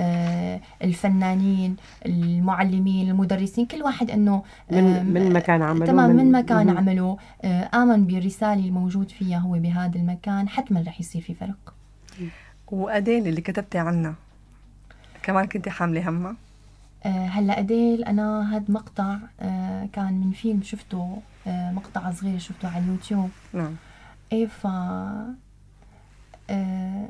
الفنانين المعلمين المدرسين، كل واحد أنه من, من مكان عمله تمام من مكان عمله آمن بالرسالة الموجود فيها هو بهذا المكان، حتما رح يصير في فرق. وأديل اللي كتبتي عنها كمان كنت حاملة همها؟ هلا أديل أنا هاد مقطع كان من فيلم شفته، مقطع صغير شفته على اليوتيوب. نعم. إيه ف آه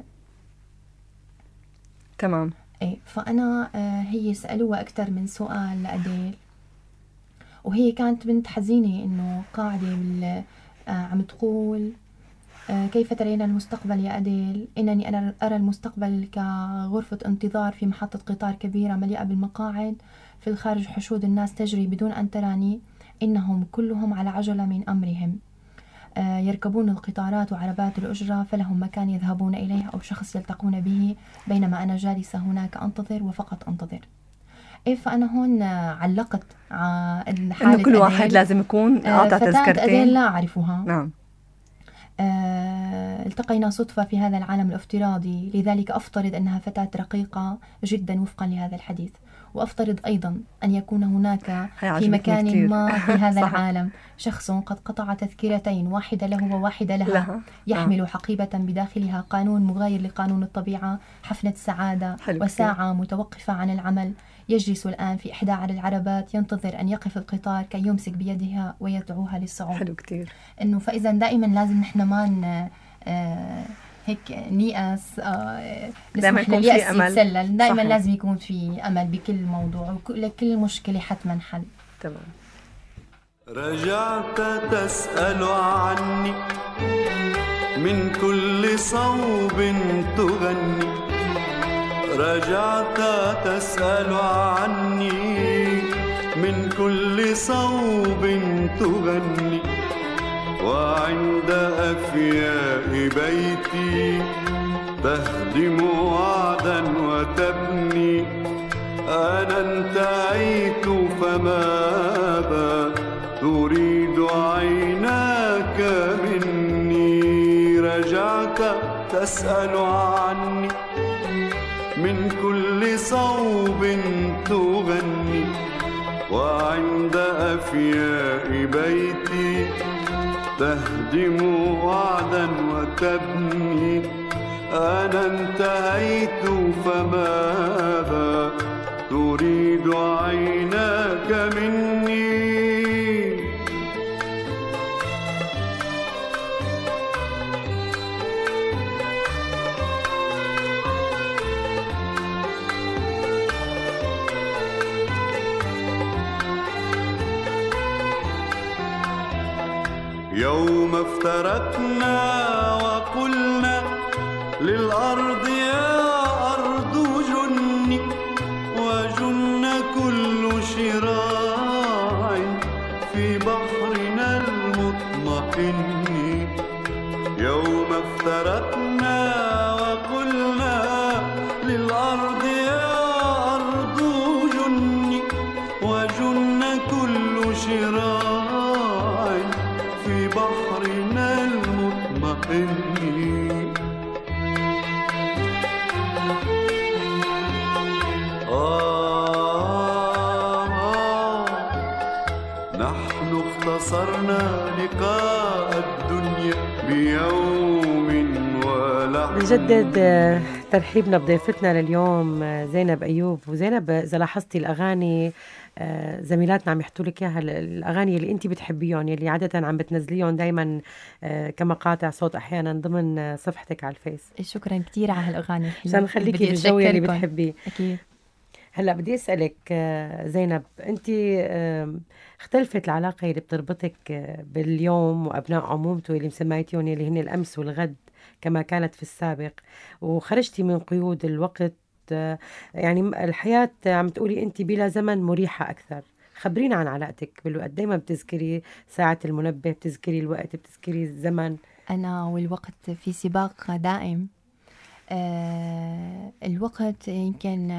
تمام. إيه فأنا آه هي سألوها أكتر من سؤال لأديل، وهي كانت بنت حزينة إنه قاعدة بال آه عم تقول آه كيف ترين المستقبل يا أديل؟ إنني أنا أرى المستقبل كغرفة انتظار في محطة قطار كبيرة مليئة بالمقاعد، في الخارج حشود الناس تجري بدون أن تراني، إنهم كلهم على عجلة من أمرهم. آه، يركبون القطارات وعربات الأجرة فلهم مكان يذهبون إليه أو شخص يلتقون به، بينما أنا جالسة هناك أنتظر وفقط أنتظر. إيه فأنا هون علقت على حالة إنه كل واحد لازم يكون أعطى تذكرتين. أديل لا أعرفها. نعم. آه، التقينا صدفة في هذا العالم الافتراضي، لذلك أفترض أنها فتاة رقيقة جدا وفقا لهذا الحديث، وأفترض أيضا أن يكون هناك في مكان كتير. ما في هذا العالم شخص قد قطع تذكرتين، واحدة له وواحدة لها, لها. يحمل آه. حقيبة بداخلها قانون مغاير لقانون الطبيعة، حفنة سعادة وساعة كتير. متوقفة عن العمل. يجلس الآن في إحدى العربات ينتظر أن يقف القطار كي يمسك بيدها ويدعوها للصعود. حلو كتير. إنه فإذا دائما لازم نحن ما آه هيك نيأس، آه دائما يكون في أمل. يتسلل. دائما لازم يكون في أمل بكل موضوع، وكل مشكلة حتما حل. تمام. رجعت تسأل عني من كل صوب تغني، رجعت تسأل عني من كل صوب تغني، وعند أفياء بيتي تهدم وعدا وتبني. أنا انتهيت فماذا تريد عيناك مني؟ رجعت تسأل عني من كل صوب تغني، وعند أفياء بيتي تهدم وعدا وتبني. أنا انتهيت فماذا تريد عيناك مني؟ يوم افترقنا وقلنا للأرض يا أرض جني، وجن كل شراع في بحرنا المطمئن. يوم افترقنا وقلنا للأرض يا أرض جني، وجن كل شراع في بحرنا المطمئن. آه آه نحن اختصرنا لقاء الدنيا بيوم ولحظة. نجدد ترحيبنا بضيفتنا لليوم زينب أيوب. وزينب، إذا لاحظتي الأغاني زميلاتنا عم يحطوا لك اياها، الاغاني اللي انت بتحبيهم يلي عاده عم بتنزليهم دائما كمقاطع صوت احيانا ضمن صفحتك على الفيس. شكرا كثير على هالاغاني الحلوه، عشان نخليكي بالجو اللي بتحبيه. اكيد. هلا بدي اسالك زينب، انت اختلفت العلاقه اللي بتربطك باليوم وابناء عمومته اللي مسميتيهم اللي هن الامس والغد كما كانت في السابق، وخرجتي من قيود الوقت، يعني الحياة عم تقولي أنت بلا زمن مريحة أكثر. خبرينا عن علاقتك بالوقت. دايما بتذكري ساعة المنبه، بتذكري الوقت، بتذكري الزمن. أنا والوقت في سباق دائم. آه الوقت يمكن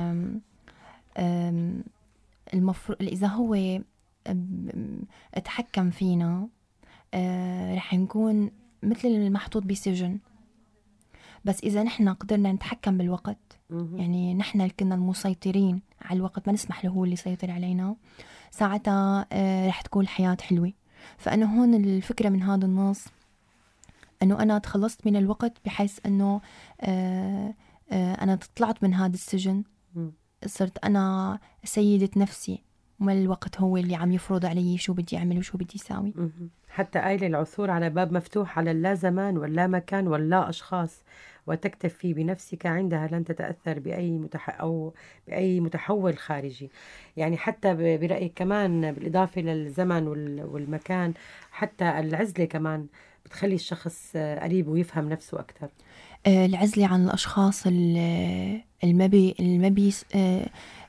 المفروض إذا هو اتحكم فينا آه رح نكون مثل المحطوط بسجن، بس إذا نحن قدرنا نتحكم بالوقت، يعني نحن اللي كنا المسيطرين على الوقت، ما نسمح له هو اللي يسيطر علينا، ساعتها آه رح تكون الحياة حلوة. فأنا هون الفكرة من هذا النص أنه أنا تخلصت من الوقت بحيث أنه آه آه أنا طلعت من هذا السجن، صرت أنا سيدة نفسي، وما الوقت هو اللي عم يفرض علي شو بدي أعمل وشو بدي أساوي. حتى قايل العثور على باب مفتوح على اللا زمان واللا مكان واللا أشخاص وتكتفي بنفسك عندها لن تتأثر بأي متح أو بأي متحول خارجي. يعني حتى برأيك كمان بالإضافة للزمن والمكان، حتى العزلة كمان بتخلي الشخص قريب ويفهم نفسه أكثر. العزلة عن الأشخاص المبي المبي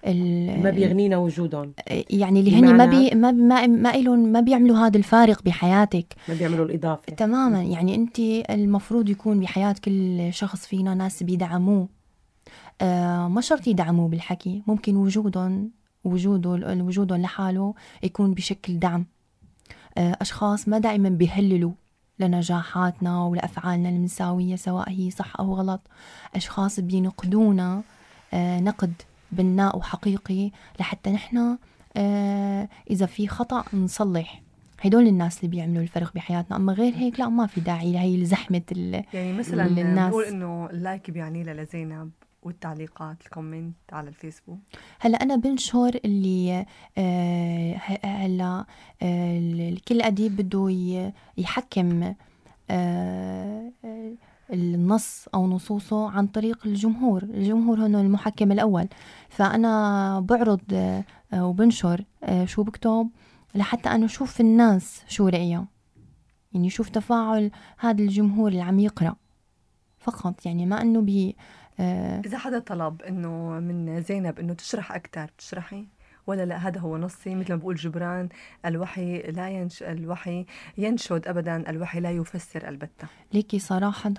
ما بيغنينا وجودهم، يعني اللي هن ما بي ما ما ما إلهم ما بيعملوا هذا الفارق بحياتك، ما بيعملوا الإضافة تماما. يعني أنت المفروض يكون بحياة كل شخص فينا ناس بيدعموه، آه ما شرط يدعموه بالحكي، ممكن وجودهم وجوده وجودهم لحاله يكون بشكل دعم. آه أشخاص ما دائما بيهللوا لنجاحاتنا ولأفعالنا المساوية سواء هي صح أو غلط، أشخاص بينقدونا آه نقد بناء وحقيقي لحتى نحن آه إذا في خطأ نصلح. هدول الناس اللي بيعملوا الفرق بحياتنا، أما غير هيك لا، ما في داعي لهي الزحمة. يعني مثلا نقول إنه اللايك بيعني لها لزينب والتعليقات الكومنت على الفيسبوك. هلا أنا بنشر اللي آه هلا آه كل أديب بده يحكم آه النص أو نصوصه عن طريق الجمهور. الجمهور هو المحكم الأول، فأنا بعرض آه وبنشر آه شو بكتب لحتى أنا أشوف الناس شو رأيها، يعني شوف تفاعل هذا الجمهور اللي عم يقرأ فقط. يعني ما أنه بي آه إذا حدا طلب إنه من زينب إنه تشرح أكتر تشرحي ولا لا؟ هذا هو نصي، مثل ما بقول جبران، الوحي لا ينش الوحي ينشد أبدا، الوحي لا يفسر البتة. ليكي صراحة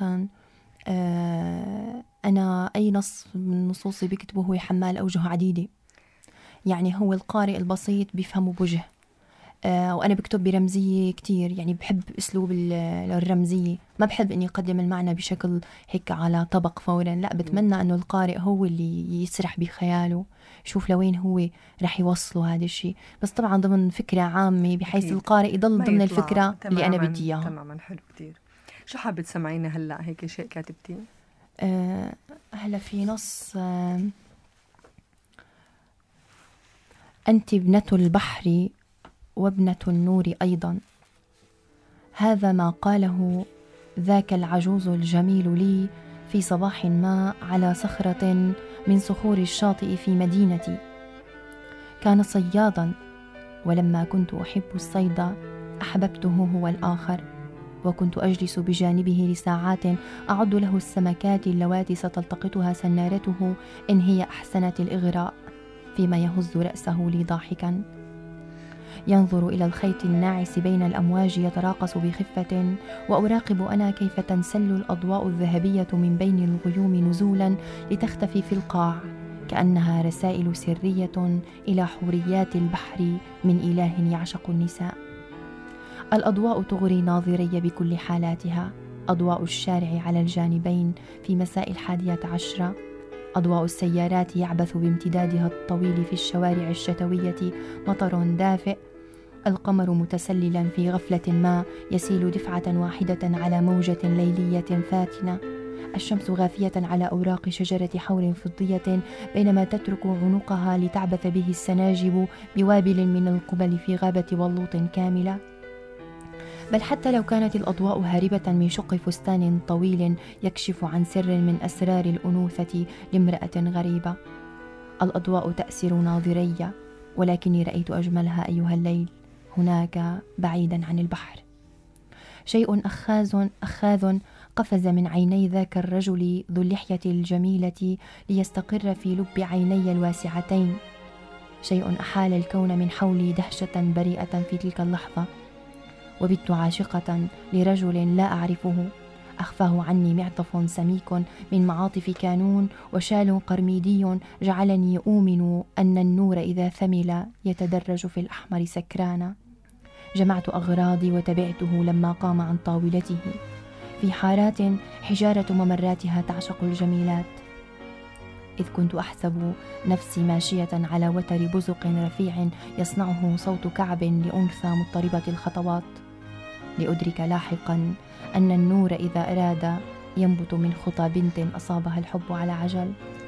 آه أنا أي نص من نصوصي بكتبه هو حمال أوجه عديدة، يعني هو القارئ البسيط بيفهمه بوجه. آه وأنا بكتب برمزية كتير، يعني بحب أسلوب الرمزية، ما بحب أني أقدم المعنى بشكل هيك على طبق فورا، لا، بتمنى أنه القارئ هو اللي يسرح بخياله، شوف لوين هو رح يوصله هذا الشيء، بس طبعا ضمن فكرة عامة بحيث أكيد القارئ يضل ضمن الفكرة اللي أنا بدي إياها. تماما، حلو كتير. شو حابة تسمعينا هلأ هيك شيء كاتبتي؟ آه هلا في نص آه أنت ابنة البحر وابنة النور أيضا، هذا ما قاله ذاك العجوز الجميل لي في صباح ما على صخرة من صخور الشاطئ في مدينتي. كان صيادا، ولما كنت أحب الصيد أحببته هو الآخر، وكنت أجلس بجانبه لساعات أعد له السمكات اللواتي ستلتقطها سنارته إن هي أحسنت الإغراء، فيما يهز رأسه لي ضاحكا ينظر إلى الخيط الناعس بين الأمواج يتراقص بخفة، وأراقب أنا كيف تنسل الأضواء الذهبية من بين الغيوم نزولا لتختفي في القاع، كأنها رسائل سرية إلى حوريات البحر من إله يعشق النساء. الأضواء تغري ناظري بكل حالاتها، أضواء الشارع على الجانبين في مساء الحادية عشرة، أضواء السيارات يعبث بامتدادها الطويل في الشوارع الشتوية مطر دافئ، القمر متسللا في غفلة ما يسيل دفعة واحدة على موجة ليلية فاتنة، الشمس غافية على أوراق شجرة حور فضية بينما تترك عنقها لتعبث به السناجب بوابل من القبل في غابة بلوط كاملة. بل حتى لو كانت الأضواء هاربة من شق فستان طويل يكشف عن سر من أسرار الأنوثة لامرأة غريبة، الأضواء تأسر ناظري، ولكني رأيت أجملها أيها الليل هناك بعيدا عن البحر. شيء أخاذ أخاذ قفز من عيني ذاك الرجل ذو اللحية الجميلة ليستقر في لب عيني الواسعتين، شيء أحال الكون من حولي دهشة بريئة في تلك اللحظة، وبت عاشقة لرجل لا أعرفه، أخفاه عني معطف سميك من معاطف كانون وشال قرميدي جعلني أؤمن أن النور إذا ثمل يتدرج في الأحمر سكرانا. جمعت أغراضي وتبعته لما قام عن طاولته في حارات حجارة ممراتها تعشق الجميلات، إذ كنت أحسب نفسي ماشية على وتر بزق رفيع يصنعه صوت كعب لأنثى مضطربة الخطوات، لأدرك لاحقا أن النور إذا أراد ينبت من خطى بنت أصابها الحب على عجل.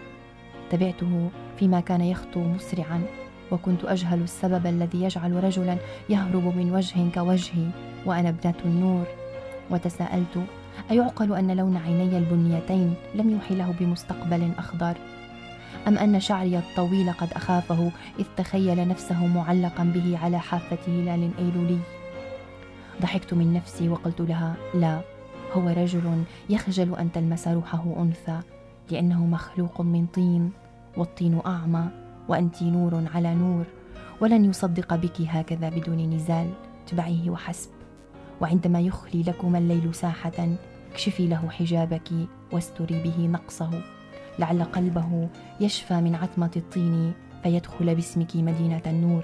تبعته فيما كان يخطو مسرعا، وكنت أجهل السبب الذي يجعل رجلا يهرب من وجه كوجهي وأنا ابنة النور، وتساءلت أيعقل أن لون عيني البنيتين لم يوحي له بمستقبل أخضر، أم أن شعري الطويل قد أخافه إذ تخيل نفسه معلقا به على حافة هلال أيلولي. ضحكت من نفسي وقلت لها لا، هو رجل يخجل أن تلمس روحه أنثى، لأنه مخلوق من طين، والطين أعمى وأنت نور على نور، ولن يصدق بك هكذا بدون نزال، اتبعيه وحسب. وعندما يخلي لكما الليل ساحة اكشفي له حجابك واستري به نقصه، لعل قلبه يشفى من عتمة الطين فيدخل باسمك مدينة النور.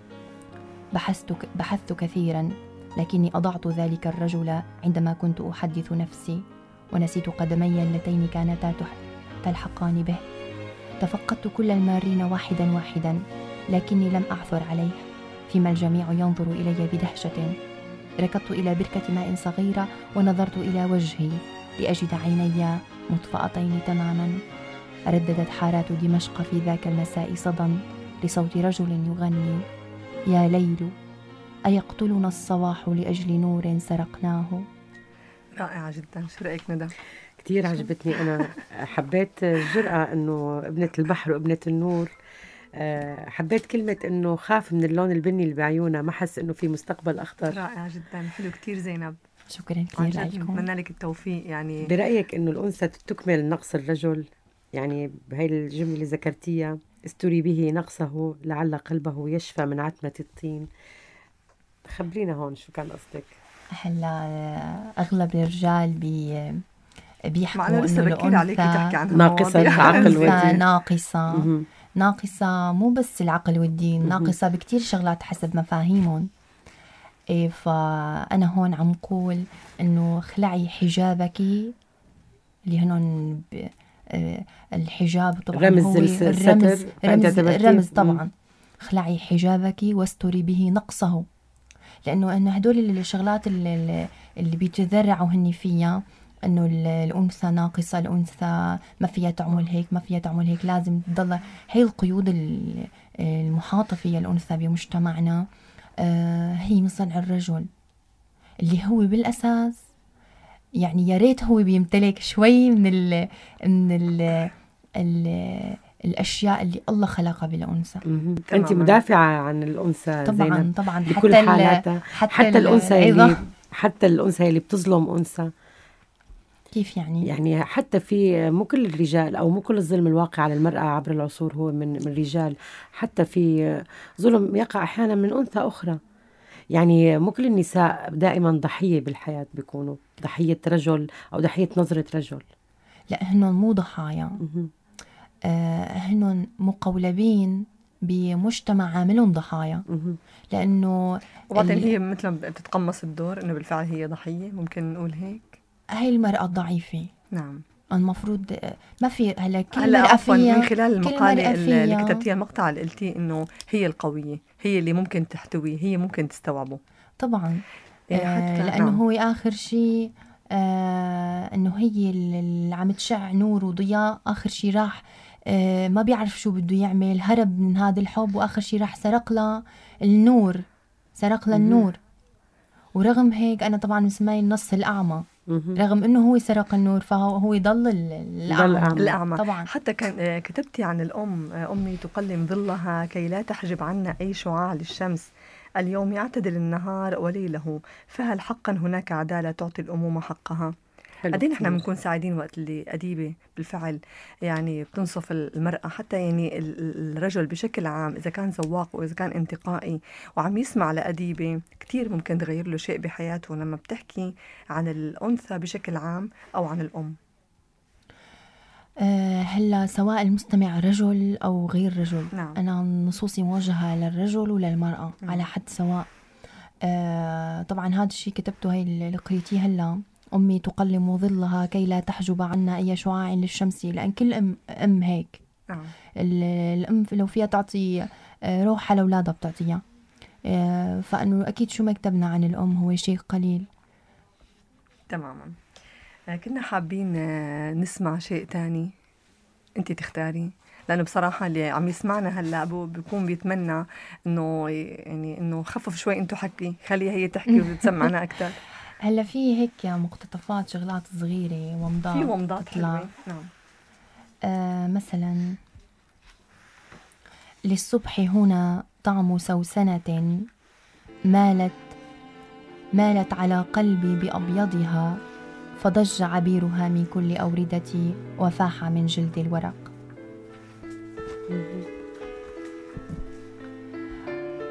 بحثت, بحثت كثيرا، لكني أضعت ذلك الرجل عندما كنت أحدث نفسي، ونسيت قدمي اللتين كانتا تلحقان به. تفقدت كل المارين واحدا واحدا، لكني لم أعثر عليه، فيما الجميع ينظر إلي بدهشة. ركضت إلى بركة ماء صغيرة ونظرت إلى وجهي لأجد عيني مطفأتين تماما. رددت حارات دمشق في ذاك المساء صدى لصوت رجل يغني: يا ليل أيقتلنا الصباح لأجل نور سرقناه. رائعة جدا. شو رأيك ندى؟ كتير عجبتني. أنا حبيت الجرأة أنه ابنة البحر وابنة النور. حبيت كلمة أنه خاف من اللون البني اللي بعيونها، ما حس أنه في مستقبل أخضر. رائعة جدا. حلو كتير زينب. شكرا كثير لكم. أتمنى لك التوفيق. يعني برأيك أنه الأنثى تكمل نقص الرجل؟ يعني بهاي الجملة اللي ذكرتيها، استري به نقصه لعل قلبه يشفى من عتمة الطين، خبرينا هون شو كان قصدك؟ هلا أغلب الرجال بي بيحكوا إنه الأنثى ناقصة العقل والدين. ناقصة ناقصة مو بس العقل والدين، ناقصة بكتير شغلات حسب مفاهيمهم. إيه، فأنا هون عم قول إنه خلعي حجابك اللي هنن ب... الحجاب طبعا رمز هو الرمز رمز, الرمز طبعا. خلعي حجابك واستري به نقصه، لأنه أنه هدول الشغلات اللي, اللي بيتذرعوا هني فيها، أنه الأنثى ناقصة، الأنثى ما فيها تعمل هيك، ما فيها تعمل هيك، لازم تضل. هي القيود المحاطة فيها الأنثى بمجتمعنا هي من صنع الرجل، اللي هو بالأساس يعني يا ريت هو بيمتلك شوي من ال من ال ال الأشياء اللي الله خلقها بالأنثى. أنت مدافعة عن الأنثى طبعا زينب طبعا بكل حتى حالاتها، حتى, حتى الأنثى اللي حتى الأنثى اللي بتظلم أنثى. كيف يعني؟ يعني حتى في مو كل الرجال أو مو كل الظلم الواقع على المرأة عبر العصور هو من من الرجال، حتى في ظلم يقع أحيانا من أنثى أخرى. يعني مو كل النساء دائما ضحية بالحياة، بيكونوا ضحية رجل أو ضحية نظرة رجل. لا، هنن مو ضحايا، آه هنن مقولبين بمجتمع عاملهم ضحايا. لأنه وبعدين هي مثلا بتتقمص الدور إنه بالفعل هي ضحية، ممكن نقول هيك. هي المرأة الضعيفة. نعم. المفروض ما في هلا كل هلا مرأة فيها، من خلال المقالة اللي كتبتيها المقطع اللي قلتيه إنه هي القوية، هي اللي ممكن تحتوي، هي ممكن تستوعبه. طبعا آه لأنه نعم. هو آخر شيء آه إنه هي اللي عم تشع نور وضياء. آخر شيء راح آه ما بيعرف شو بده يعمل، هرب من هذا الحب، وآخر شيء راح سرق له النور، سرق له النور. ورغم هيك أنا طبعا مسميه النص الأعمى، رغم انه هو سرق النور فهو هو يضل الاعمى. الأعمى طبعا. حتى كان كتبتي عن الام: امي تقلم ظلها كي لا تحجب عنا اي شعاع للشمس، اليوم يعتدل النهار وليله، فهل حقا هناك عداله تعطي الامومه حقها؟ قدين احنا بنكون سعيدين وقت اللي أديبة بالفعل يعني بتنصف المرأة، حتى يعني الرجل بشكل عام إذا كان زواق وإذا كان انتقائي وعم يسمع لأديبة كتير ممكن تغير له شيء بحياته لما بتحكي عن الأنثى بشكل عام أو عن الأم. أه هلا سواء المستمع رجل أو غير رجل، نعم. أنا نصوصي موجهة للرجل وللمرأة، نعم. على حد سواء. أه طبعا هذا الشيء كتبته هاي اللي قريتيه هلا: أمي تقلم ظلها كي لا تحجب عنا أي شعاع للشمس، لأن كل أم, أم هيك. آه. الأم لو فيها تعطي روحها لأولادها بتعطيها، فأنه أكيد شو ما كتبنا عن الأم هو شيء قليل. تماما. كنا حابين نسمع شيء تاني أنت تختاري، لأنه بصراحة اللي عم يسمعنا هلا بيكون بيتمنى إنه يعني إنه خفف شوي أنتو حكي، خليها هي تحكي وتسمعنا أكتر. هلا في هيك مقتطفات شغلات صغيرة ومضات، في ومضات حلوة. نعم. آه مثلا: للصبح هنا طعم سوسنة مالت مالت على قلبي بأبيضها، فضج عبيرها من كل أوردتي وفاح من جلد الورق.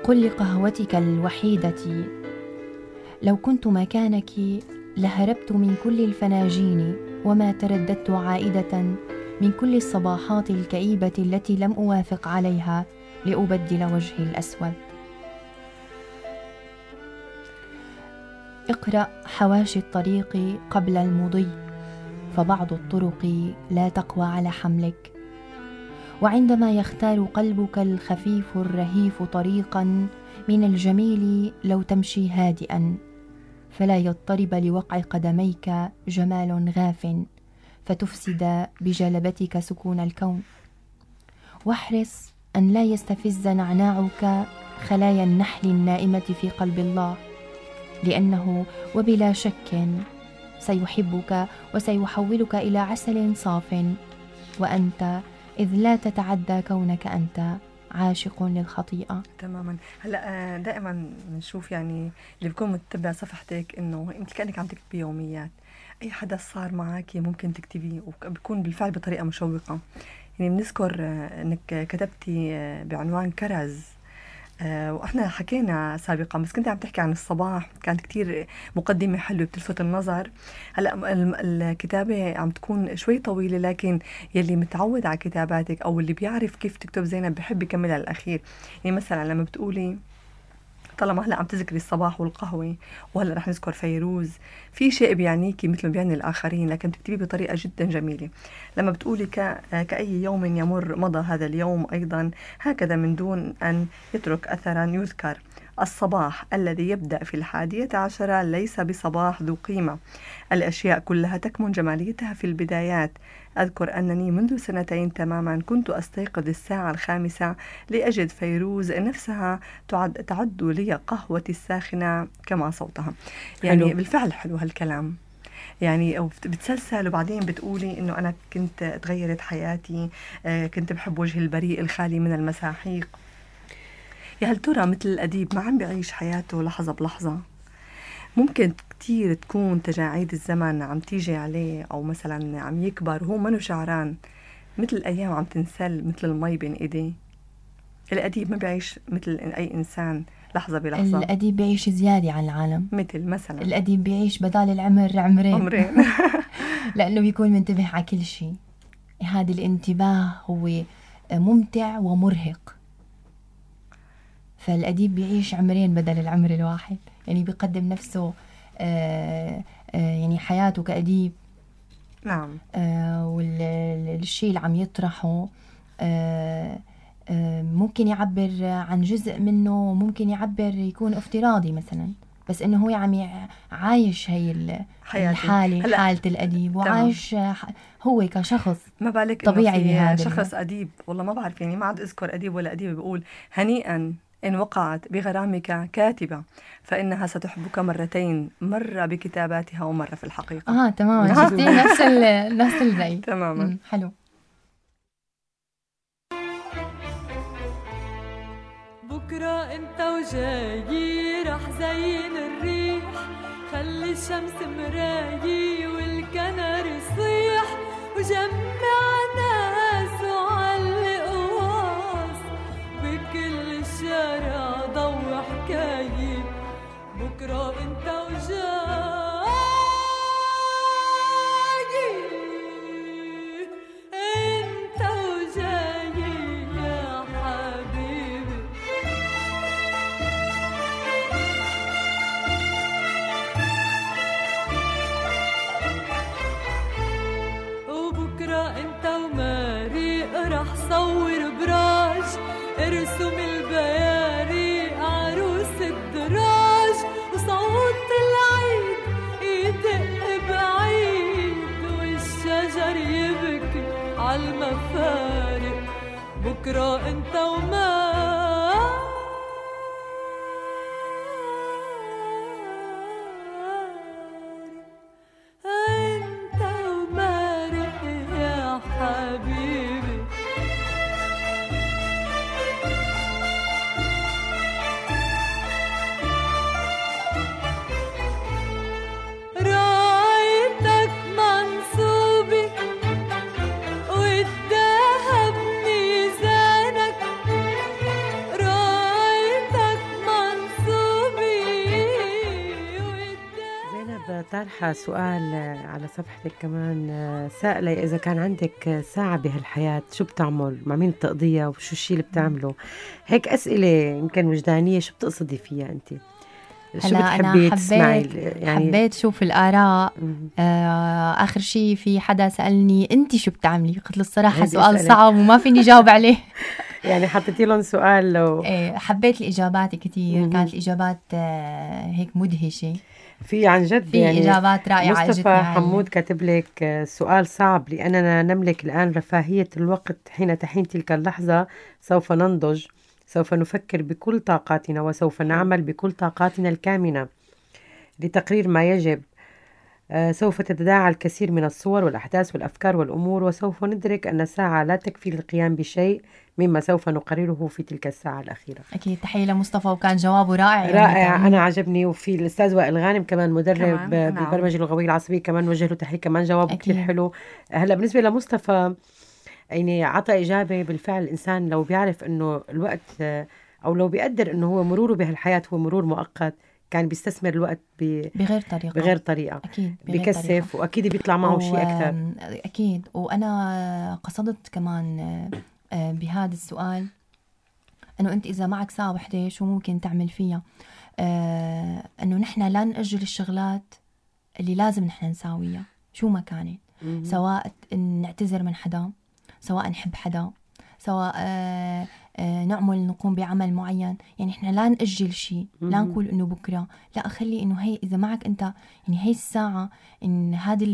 قل لقهوتك الوحيدة لو كنت مكانك لهربت من كل الفناجين، وما ترددت عائدة من كل الصباحات الكئيبة التي لم أوافق عليها لأبدل وجهي الأسود. اقرأ حواشي الطريق قبل المضي، فبعض الطرق لا تقوى على حملك. وعندما يختار قلبك الخفيف الرهيف طريقا من الجميل لو تمشي هادئا، فلا يضطرب لوقع قدميك جمال غاف فتفسد بجلبتك سكون الكون. واحرص أن لا يستفز نعناعك خلايا النحل النائمة في قلب الله، لأنه وبلا شك سيحبك وسيحولك إلى عسل صاف، وأنت إذ لا تتعدى كونك أنت عاشق للخطيئة. تماما. هلا دائما نشوف يعني اللي بيكون متبع صفحتك انه انت كأنك عم تكتبي يوميات، اي حدث صار معك ممكن تكتبيه وبيكون بالفعل بطريقة مشوقة. يعني بنذكر انك كتبتي بعنوان كرز، واحنا حكينا سابقا بس كنت عم تحكي عن الصباح، كانت كتير مقدمة حلوة بتلفت النظر. هلا الكتابة عم تكون شوي طويلة، لكن يلي متعود على كتاباتك او اللي بيعرف كيف تكتب زينب بحب يكملها للأخير. يعني مثلا لما بتقولي طالما هلا عم تذكري الصباح والقهوة وهلا رح نذكر فيروز، في شيء بيعنيكي مثل ما بيعني الآخرين، لكن بتكتبيه بطريقة جدا جميلة. لما بتقولي ك... كأي يوم يمر مضى هذا اليوم أيضا هكذا من دون أن يترك أثرا يذكر. الصباح الذي يبدأ في الحادية عشرة ليس بصباح ذو قيمة، الأشياء كلها تكمن جماليتها في البدايات. أذكر أنني منذ سنتين تماما كنت أستيقظ الساعة الخامسة لأجد فيروز نفسها تعد, تعد لي قهوتي الساخنة كما صوتها. يعني حلو. بالفعل حلو هالكلام. يعني بتسلسل وبعدين بتقولي إنه أنا كنت تغيرت حياتي، كنت بحب وجه البريء الخالي من المساحيق. يا هل ترى مثل الأديب ما عم بيعيش حياته لحظة بلحظة؟ ممكن كتير تكون تجاعيد الزمن عم تيجي عليه، أو مثلا عم يكبر وهو منه شعران، مثل الأيام عم تنسل مثل المي بين إيديه. الأديب ما بيعيش مثل أي إنسان لحظة بلحظة. الأديب بيعيش زيادة عن العالم. مثل مثلا الأديب بيعيش بدال العمر عمرين عمرين لأنه بيكون منتبه على كل شيء. هذا الانتباه هو ممتع ومرهق، فالأديب بيعيش عمرين بدل العمر الواحد. يعني بيقدم نفسه آآ آآ يعني حياته كأديب. نعم. والشيء اللي عم يطرحه آآ آآ ممكن يعبر عن جزء منه، ممكن يعبر يكون افتراضي مثلا، بس انه هو عم عايش هي الحالة، حالة الأديب، وعايش هو كشخص. ما بالك طبيعي بهذا شخص أديب. والله ما بعرف، يعني ما عاد أذكر أديب ولا أديب بيقول هنيئا إن وقعت بغرامك كاتبة فإنها ستحبك مرتين، مرة بكتاباتها ومرة في الحقيقة. آه تماما. شفتي نفس ال نفس الرأي. تماما. حلو. بكرة انت وجاي رح زين الريح، خلي الشمس مرايي والكنر يصيح، وجمع ناس وعلق واس بكل الشارع ضو حكاية. بكرة انت وجاي انت وجاي يا حبيبي. وبكرة انت ومارق رح صور براج، ارسم البياري عروس الدراج، وصوت العيد يدق بعيد والشجر يبكي عالمفارق. بكرة انت ومارق انت ومارق يا حبيبي. رايتك منصوبة والذهب ميزانك، البارحة سؤال على صفحتك كمان سائلة إذا كان عندك ساعة بهالحياة شو بتعمل، مع مين بتقضيها، وشو الشيء اللي بتعمله. هيك أسئلة يمكن وجدانية، شو بتقصدي فيها أنت؟ شو بتحبي تسمعي؟ يعني حبيت شوف الآراء. آه آخر شيء في حدا سألني أنت شو بتعملي، قلت له الصراحة سؤال صعب وما فيني جاوب عليه. يعني حطيتي لهم سؤال لو إيه حبيت الإجابات كتير. مم. كانت الإجابات آه هيك مدهشة، في عن جد في يعني إجابات رائعة. مصطفى حمود كاتب لك سؤال صعب: لأننا نملك الآن رفاهية الوقت، حين تحين تلك اللحظة سوف ننضج، سوف نفكر بكل طاقاتنا، وسوف نعمل بكل طاقاتنا الكامنة لتقرير ما يجب. آه سوف تتداعى الكثير من الصور والأحداث والأفكار والأمور، وسوف ندرك أن الساعة لا تكفي للقيام بشيء مما سوف نقرره في تلك الساعة الأخيرة. أكيد تحية لمصطفى، وكان جوابه رائع رائع يعني. أنا عجبني. وفي الأستاذ وائل غانم كمان مدرب بالبرمجة اللغوية العصبية، كمان وجه له تحية، كمان جوابه كتير حلو. هلا بالنسبة لمصطفى يعني عطى إجابة. بالفعل الإنسان لو بيعرف أنه الوقت أو لو بيقدر أنه هو مروره بهالحياة هو مرور مؤقت، كان بيستثمر الوقت بغير طريقة بغير طريقة أكيد بيكثف طريقة. وأكيد بيطلع معه شيء أكثر. أكيد. وأنا قصدت كمان بهذا السؤال أنه أنت إذا معك ساعة وحدة شو ممكن تعمل فيها. آه أنه نحن لا نأجل الشغلات اللي لازم نحن نساويها شو ما كانت، سواء نعتذر من حدا، سواء نحب حدا، سواء آه آه نعمل نقوم بعمل معين. يعني إحنا لا نأجل شيء، لا نقول إنه بكرة، لا أخلي إنه هي إذا معك أنت يعني هي الساعة، إن هذا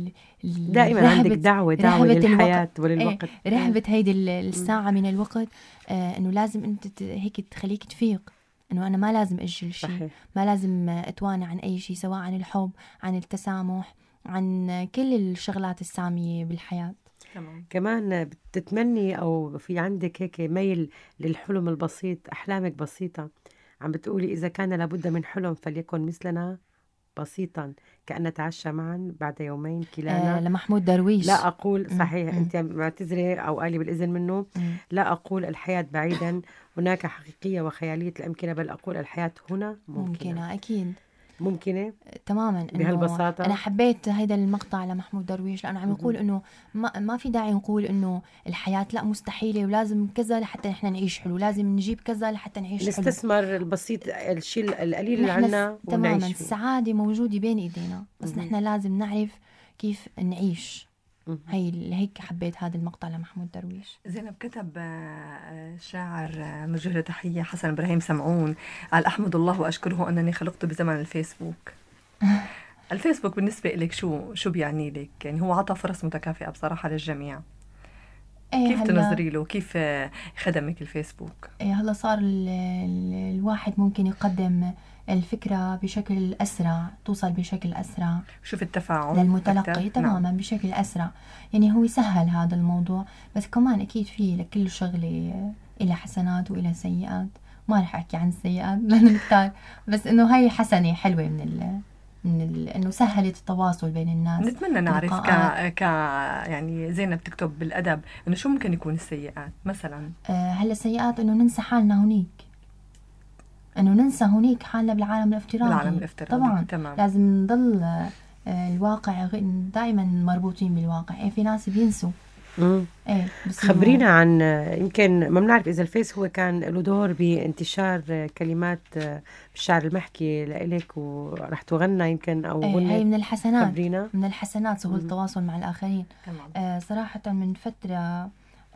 دائما عندك دعوة دعوة للحياة وللوقت. ايه رهبة هيدي الساعة من الوقت. آه إنه لازم أنت هيك تخليك تفيق إنه أنا ما لازم أجل شيء، ما لازم أتوانى عن أي شيء، سواء عن الحب، عن التسامح، عن كل الشغلات السامية بالحياة. تمام. كمان بتتمني أو في عندك هيك ميل للحلم البسيط، أحلامك بسيطة، عم بتقولي إذا كان لابد من حلم فليكن مثلنا بسيطا، كأن نتعشى معا بعد يومين كلانا. آه لمحمود درويش. لا أقول صحيح، أنت معتذرة أو قالي بالإذن منه. مم. لا أقول الحياة بعيدا، هناك حقيقية وخيالية الأمكنة، بل أقول الحياة هنا ممكنة. ممكنة أكيد ممكنة تماما بهالبساطة. أنا حبيت هيدا المقطع لمحمود درويش لأنه عم يقول إنه ما, ما في داعي نقول إنه الحياة لا مستحيلة ولازم كذا لحتى نحن نعيش حلو، لازم نجيب كذا لحتى نعيش حلو. نستثمر البسيط، الشيء القليل اللي عنا تماما. السعادة موجودة بين إيدينا، بس مم. نحن لازم نعرف كيف نعيش. هي هيك حبيت هذا المقطع لمحمود درويش. زينب كتب شاعر موجه له تحية حسن إبراهيم سمعون، قال أحمد الله وأشكره أنني خلقت بزمن الفيسبوك. الفيسبوك بالنسبة لك شو شو بيعني لك؟ يعني هو عطى فرص متكافئة بصراحة للجميع. إيه كيف تنظري له؟ كيف خدمك الفيسبوك؟ إيه هلا صار ال ال الواحد ممكن يقدم الفكرة بشكل أسرع، توصل بشكل أسرع، شوف التفاعل للمتلقي تماما. نعم. بشكل أسرع، يعني هو يسهل هذا الموضوع، بس كمان أكيد فيه لكل شغلة إلى حسنات وإلى سيئات. ما رح أحكي عن السيئات لأنه كتار، بس إنه هاي حسنة حلوة من ال من ال إنه سهلت التواصل بين الناس. نتمنى نعرف ك ك يعني زينب تكتب بالأدب إنه شو ممكن يكون السيئات مثلا. آه هلا السيئات إنه ننسى حالنا هنيك، إنه ننسى هنيك حالنا بالعالم الافتراضي. بالعالم الافتراضي طبعا. تمام. لازم نضل آه الواقع دائما مربوطين بالواقع. إيه في ناس بينسوا. ايه خبرينا عن، يمكن ما بنعرف اذا الفيس هو كان له دور بانتشار كلمات بالشعر المحكي لإلك ورح تغنى يمكن او ايه هي من الحسنات. خبرينا. من الحسنات سهولة التواصل مع الاخرين. آه صراحة من فترة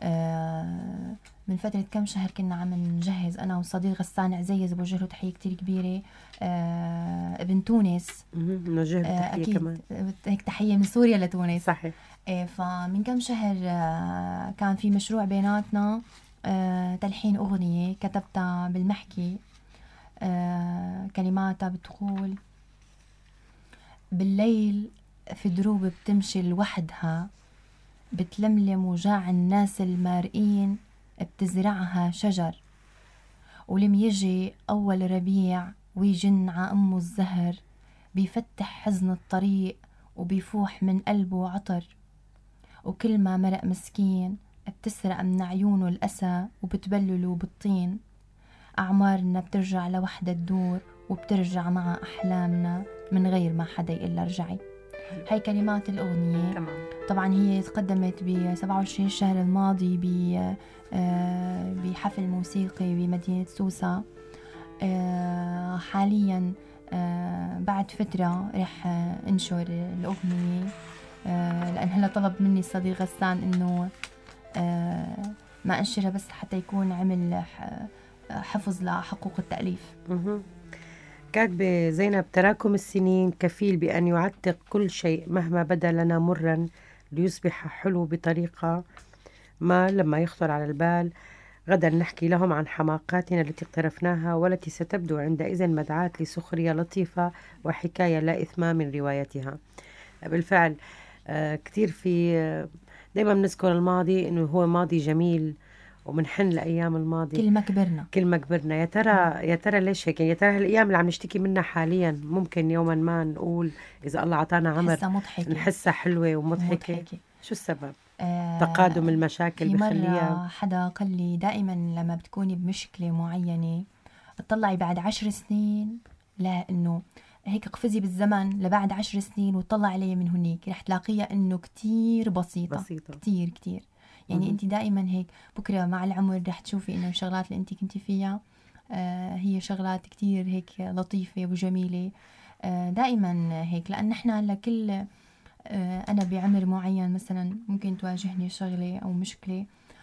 آه من فترة كم شهر كنا عم نجهز أنا وصديق غسان عزيز بوجه له تحية كتير كبيرة، آه ابن تونس. نوجه له تحية أكيد كمان. هيك تحية من سوريا لتونس. صحيح. آه فمن كم شهر آه كان في مشروع بيناتنا، آه تلحين أغنية كتبتها بالمحكي. آه كلماتها بتقول: بالليل في دروب بتمشي لوحدها، بتلملم وجاع الناس المارقين، بتزرعها شجر، ولم يجي أول ربيع ويجن ع أمه الزهر، بيفتح حزن الطريق وبيفوح من قلبه عطر، وكل ما مرق مسكين بتسرق من عيونه الأسى وبتبلله بالطين. أعمارنا بترجع لوحدة تدور وبترجع مع أحلامنا، من غير ما حدا يقول لها ارجعي. هاي كلمات الأغنية. تمام. طبعا هي تقدمت ب سبعة وعشرين الشهر الماضي بحفل موسيقي بمدينة سوسة. حاليا بعد فترة رح انشر الأغنية لأن هلا طلب مني الصديق غسان إنه ما أنشرها بس حتى يكون عمل حفظ لحقوق التأليف. كاتبة زينب: تراكم السنين كفيل بأن يعتق كل شيء مهما بدا لنا مرا ليصبح حلو بطريقة ما لما يخطر على البال. غدا نحكي لهم عن حماقاتنا التي اقترفناها والتي ستبدو عندئذ مدعاة لسخرية لطيفة وحكاية لا إثم من روايتها. بالفعل كتير في دايما بنذكر الماضي إنه هو ماضي جميل ومنحن لأيام الماضي كل ما كبرنا كل ما كبرنا. يا ترى يا ترى ليش هيك؟ يا ترى هالأيام اللي عم نشتكي منها حاليا ممكن يوما ما نقول إذا الله عطانا عمر نحسها حلوة ومضحكة؟ مضحكة. شو السبب؟ آه تقادم المشاكل في بخليها. مرة حدا قال لي دائما لما بتكوني بمشكلة معينة تطلعي بعد عشر سنين، لا إنه هيك قفزي بالزمن لبعد عشر سنين وتطلع عليه من هنيك رح تلاقيها إنه كتير بسيطة, بسيطة. كتير كتير يعني م-م. أنت دائما هيك بكرة مع العمر رح تشوفي إنه الشغلات اللي أنت كنتي فيها آه هي شغلات كتير هيك لطيفة وجميلة. آه دائما هيك لأن نحنا لكل آه أنا بعمر معين مثلا ممكن تواجهني شغلة أو مشكلة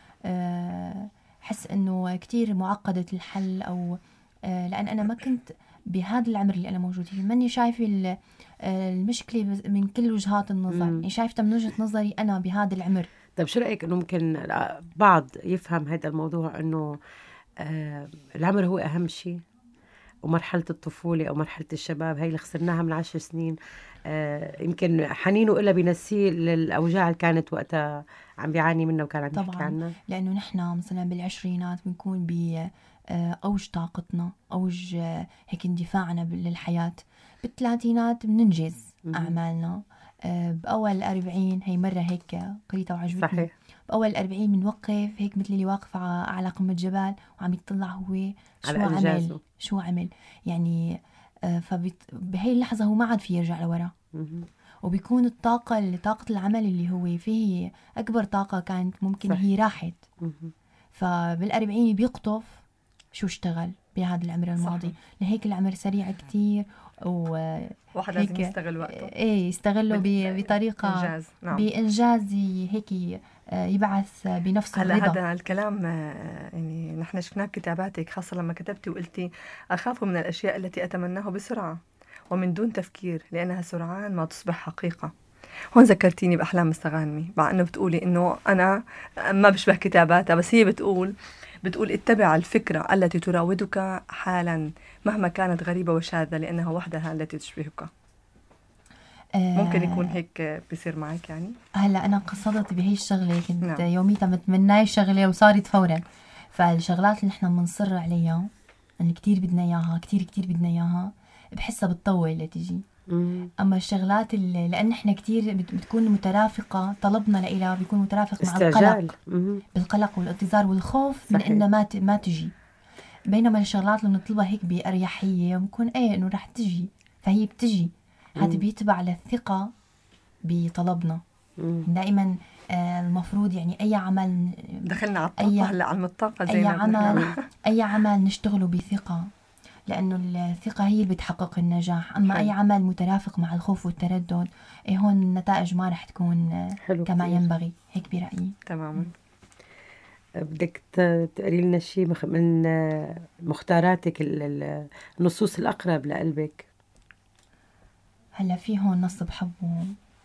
آه حس إنه كتير معقدة الحل أو آه لأن أنا ما كنت بهذا العمر اللي أنا موجود فيه ماني شايفة المشكلة من كل وجهات النظر، يعني شايفتها من وجهة نظري أنا بهذا العمر. طيب شو رأيك إنه ممكن بعض يفهم هذا الموضوع إنه آه العمر هو أهم شيء ومرحلة الطفولة أو مرحلة الشباب هاي اللي خسرناها من عشر سنين آه يمكن حنينه إلا بنسيه للأوجاع اللي كانت وقتها عم بيعاني منها وكان عم يحكي عنها. لأنه نحن مثلا بالعشرينات بنكون ب أوج طاقتنا أوج هيك اندفاعنا للحياة. بالثلاثينات بننجز أعمالنا. بأول الأربعين هي مرة هيك قريتها وعجبتني. صحيح. بأول الأربعين بنوقف هيك مثل اللي واقف على قمة جبال وعم يطلع هو شو عمل شو عمل يعني فبهي اللحظة هو ما عاد في يرجع لورا. وبيكون الطاقة اللي طاقة العمل اللي هو فيه أكبر طاقة كانت ممكن صح. هي راحت. فبالأربعين بيقطف شو اشتغل بهذا العمر الماضي. صح. لهيك العمر سريع كتير وواحد لازم يستغل وقته ايه يستغله بطريقة إنجاز. نعم. بإنجاز هيك يبعث بنفسه هلا الرضا. هذا الكلام يعني نحن شفناه كتاباتك خاصة لما كتبتي وقلتي أخاف من الأشياء التي أتمناه بسرعة ومن دون تفكير لأنها سرعان ما تصبح حقيقة. هون ذكرتيني بأحلام مستغانمي مع أنه بتقولي أنه أنا ما بشبه كتاباتها بس هي بتقول بتقول اتبع الفكرة التي تراودك حالا مهما كانت غريبة وشاذة لأنها وحدها التي تشبهك. آه ممكن يكون هيك بيصير معك يعني؟ هلا أنا قصدت بهي الشغلة كنت نعم. يوميتها متمناي شغلة وصارت فورا. فالشغلات اللي نحن بنصر عليها اللي كتير بدنا إياها كتير كتير بدنا إياها بحسها بتطول لتجي. مم. أما الشغلات اللي لأن إحنا كتير بتكون مترافقة طلبنا لإلها بيكون مترافق مع القلق مم. بالقلق والانتظار والخوف صحيح. من إنها ما ما تجي. بينما الشغلات اللي بنطلبها هيك بأريحية بنكون إيه إنه رح تجي فهي بتجي. هذا بيتبع للثقة بطلبنا. مم. دائما آه المفروض يعني أي عمل دخلنا على الطاقة هلا على الطاقة زي أي عمل أي عمل نشتغله بثقة لأنه الثقة هي اللي بتحقق النجاح. أما حلو. أي عمل مترافق مع الخوف والتردد إيه هون النتائج ما رح تكون كما ينبغي. هيك برأيي. تماما. بدك تقري لنا شيء من مختاراتك النصوص الأقرب لقلبك؟ هلا في هون نص بحبه: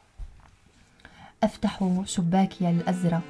أفتح شباكي الأزرق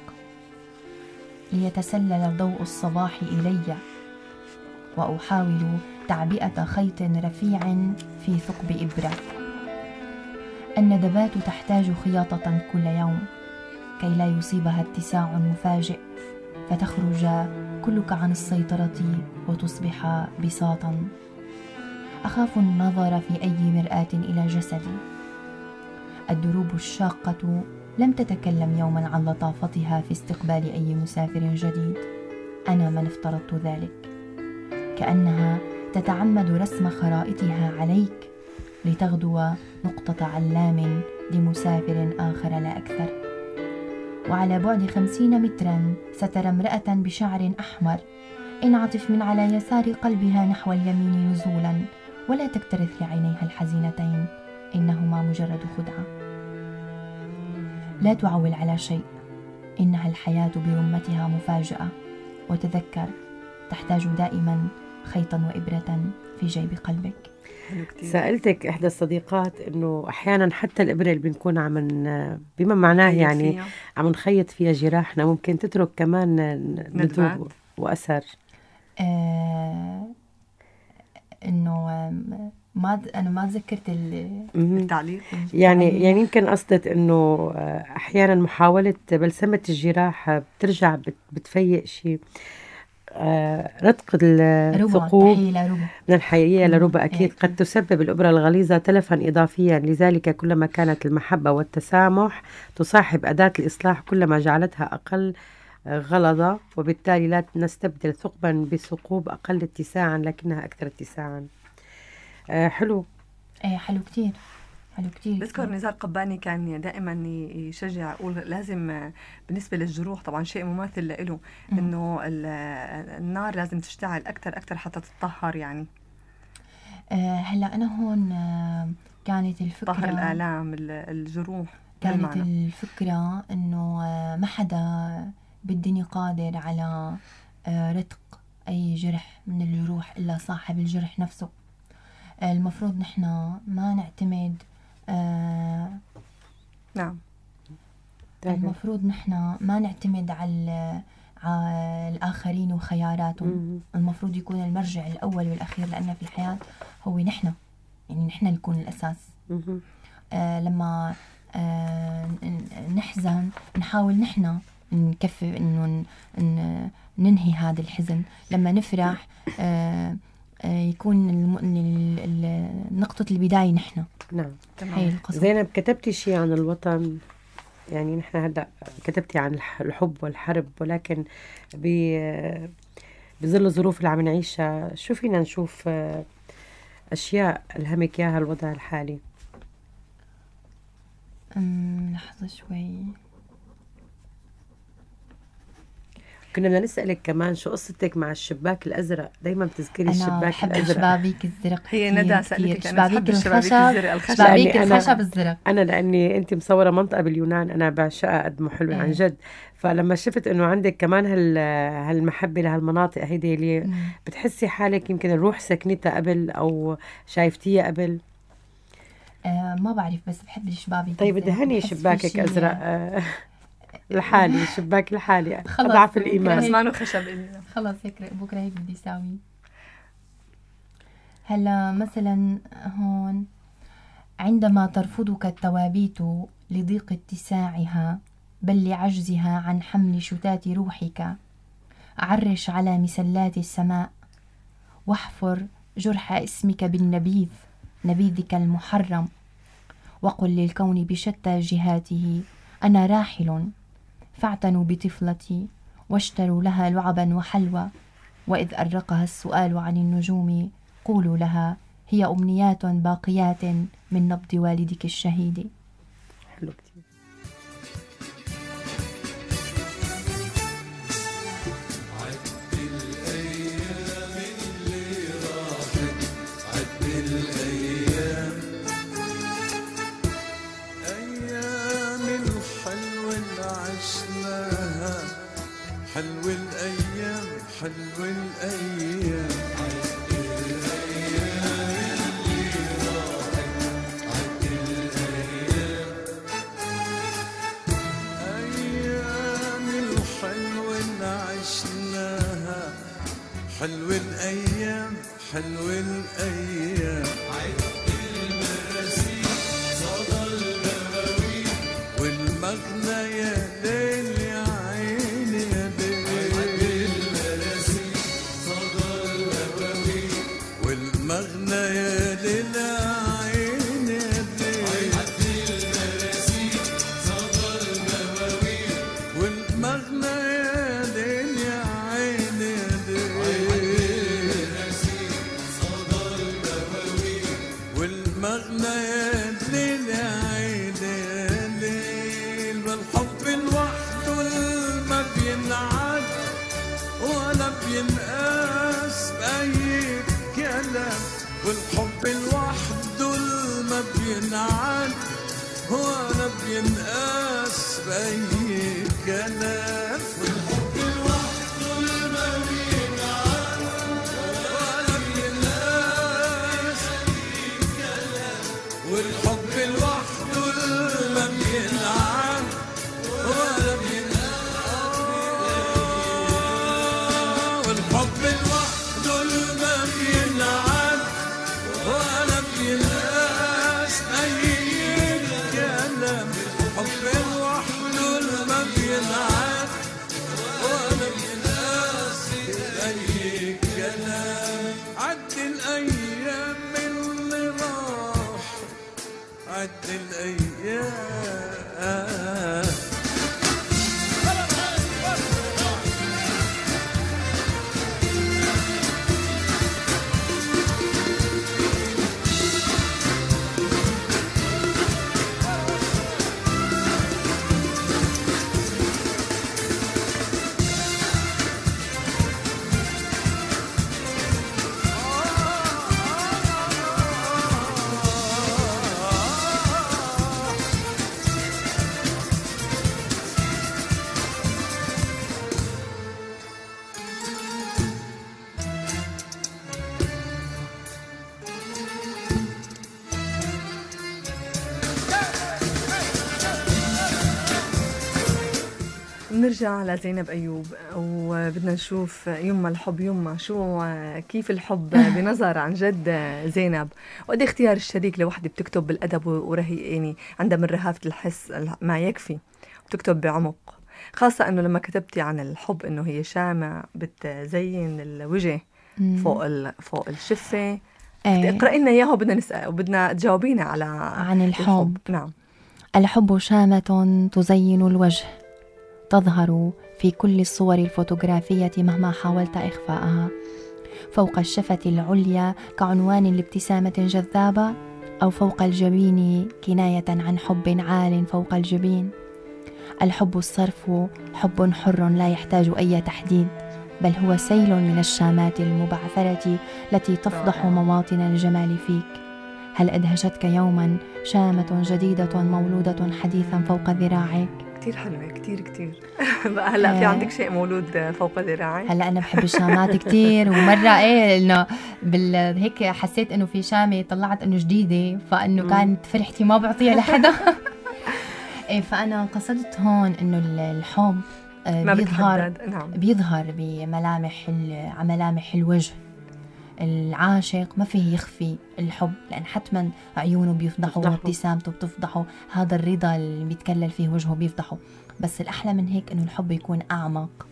ليتسلل ضوء الصباح إلي وأحاول تعبئة خيط رفيع في ثقب إبرة. الندبات تحتاج خياطة كل يوم كي لا يصيبها اتساع مفاجئ فتخرج كلك عن السيطرة وتصبح بساطا. أخاف النظر في أي مرآة إلى جسدي. الدروب الشاقة لم تتكلم يوما عن لطافتها في استقبال أي مسافر جديد. أنا من افترضت ذلك. كأنها تتعمد رسم خرائطها عليك لتغدو نقطة علام لمسافر آخر لا أكثر. وعلى بعد خمسين مترا سترى امرأة بشعر أحمر، انعطف من على يسار قلبها نحو اليمين نزولا، ولا تكترث لعينيها الحزينتين، إنهما مجرد خدعة. لا تعول على شيء، إنها الحياة برمتها مفاجأة، وتذكر تحتاج دائما خيطا وإبرة في جيب قلبك. سألتك إحدى الصديقات إنه أحيانا حتى الإبرة اللي بنكون عم بما معناه يعني عم نخيط فيها جراحنا ممكن تترك كمان ندوب وأثر. آه إنه ما أنا ما ذكرت التعليق يعني يعني يمكن قصدت إنه أحيانا محاولة بلسمة الجراح بترجع بتفيق شيء. آه رتق الثقوب من الحقيقية لربع أكيد قد تسبب الإبرة الغليظة تلفا إضافيا، لذلك كلما كانت المحبة والتسامح تصاحب أداة الإصلاح كلما جعلتها أقل غلظة، وبالتالي لا نستبدل ثقبا بثقوب أقل اتساعا لكنها أكثر اتساعا. آه حلو. ايه حلو كتير، حلو كتير. بذكر نزار قباني كان دائما يشجع يقول لازم بالنسبة للجروح طبعا شيء مماثل له انه النار لازم تشتعل اكثر اكثر حتى تتطهر يعني. آه هلا انا هون آه كانت الفكرة طهر الآلام الجروح، كانت الفكرة انه آه ما حدا بالدنيا قادر على آه رتق اي جرح من الجروح الا صاحب الجرح نفسه. آه المفروض نحن ما نعتمد آه نعم المفروض نحن ما نعتمد على على الآخرين وخياراتهم. المفروض يكون المرجع الأول والأخير لأن في الحياة هو نحن، يعني نحن نكون الأساس. آه لما آه نحزن نحاول نحن نكفي إنه ننهي هذا الحزن. لما نفرح آه يكون نقطة البداية نحن. نعم هي القصة. زينب كتبتي شيء عن الوطن، يعني نحن هلا كتبتي عن الحب والحرب، ولكن بظل الظروف اللي عم نعيشها شو فينا نشوف أشياء ألهمك إياها الوضع الحالي؟ أمم لحظة شوي. كنا بدنا نسألك كمان شو قصتك مع الشباك الأزرق؟ دايما بتذكري الشباك الأزرق. أنا الشبابيك الزرق. هي ندى سألتك أنا بحب الشبابيك الزرق، الشبابيك الخشب الزرق. أنا لأني أنت مصورة منطقة باليونان أنا بعشقها قد ما حلوة عن جد، فلما شفت إنه عندك كمان هال هالمحبة لهالمناطق هيدي اللي بتحسي حالك يمكن الروح سكنتها قبل أو شايفتيها قبل. آه ما بعرف بس بحب الشبابيك. طيب دهني شباكك أزرق آه لحالي، شباك لحالي أضعف الإيمان. بس ما له خشب إلنا. خلاص هيك بكرة هيك بدي ساوي. هلا مثلا هون عندما ترفضك التوابيت لضيق اتساعها بل لعجزها عن حمل شتات روحك، عرش على مسلات السماء واحفر جرح اسمك بالنبيذ نبيذك المحرم، وقل للكون بشتى جهاته أنا راحل، فاعتنوا بطفلتي واشتروا لها لعبا وحلوى، وإذ أرقها السؤال عن النجوم قولوا لها هي أمنيات باقيات من نبض والدك الشهيد. حلو كتير. عد الأيام اللي راحت، عد الأيام، أيام الحلوة اللي عشناها، حلو الأيام حلو الأيام. عد الأيام اللي راحت، عد الأيام، أيام الحلوة اللي عشناها، حلو الأيام حلو الأيام. عد المراسيل صدى البواويل والمغنى يا ليل يا عيني يا ليل. عد المراسيل صدى البواويل والمغنى يا ليل يا عيني يا ليل. عد المراسيل صدى البواويل والمغنى يا ليل يا عيني يا ليل. عد المراسيل صدى البواويل والمغنى بينعاد ولا بينقاس بأي كلام. والحب لوحده ما بينعاد ولا بينقاس بأي كلام. والحب لوحده ما بينعاد ولا بينقاس والحب لوحده ما بينعاد ولا بينقاس أي كلام. الحب لوحده ما بينعاد ولا بينقاس أي كلام. عد الأيام اللي راح عد الأيام. نرجع لزينب أيوب وبدنا نشوف يما الحب يما شو كيف الحب بنظر عن جد زينب، وقد اختيار الشريك لوحدة بتكتب بالأدب ورهي يعني عندها من رهافة الحس ما يكفي بتكتب بعمق، خاصة أنه لما كتبتي عن الحب أنه هي شامع بتزين الوجه فوق فوق الشفة. اقرأي لنا إياه وبدنا نسأل وبدنا تجاوبينا على عن الحب. الحب. نعم. الحب شامة تزين الوجه، تظهر في كل الصور الفوتوغرافية مهما حاولت إخفاءها، فوق الشفة العليا كعنوان لابتسامة جذابة، أو فوق الجبين كناية عن حب عال فوق الجبين. الحب الصرف حب حر لا يحتاج أي تحديد، بل هو سيل من الشامات المبعثرة التي تفضح مواطن الجمال فيك. هل أدهشتك يوما شامة جديدة مولودة حديثا فوق ذراعك؟ كتير حلوة كتير كتير. بقى هلأ في عندك شيء مولود فوق ذراعي؟ هلأ أنا بحب الشامات كتير، ومرة إيه إنه بال هيك حسيت إنه في شامة طلعت إنه جديدة، فإنه كانت فرحتي ما بعطيها لحدا. إيه فأنا قصدت هون إنه الحب بيظهر نعم. بيظهر بملامح ملامح الوجه. العاشق ما فيه يخفي الحب، لأن حتما عيونه بيفضحوا وابتسامته بتفضحه، هذا الرضا اللي بيتكلل فيه وجهه بيفضحه. بس الأحلى من هيك إنه الحب يكون أعمق.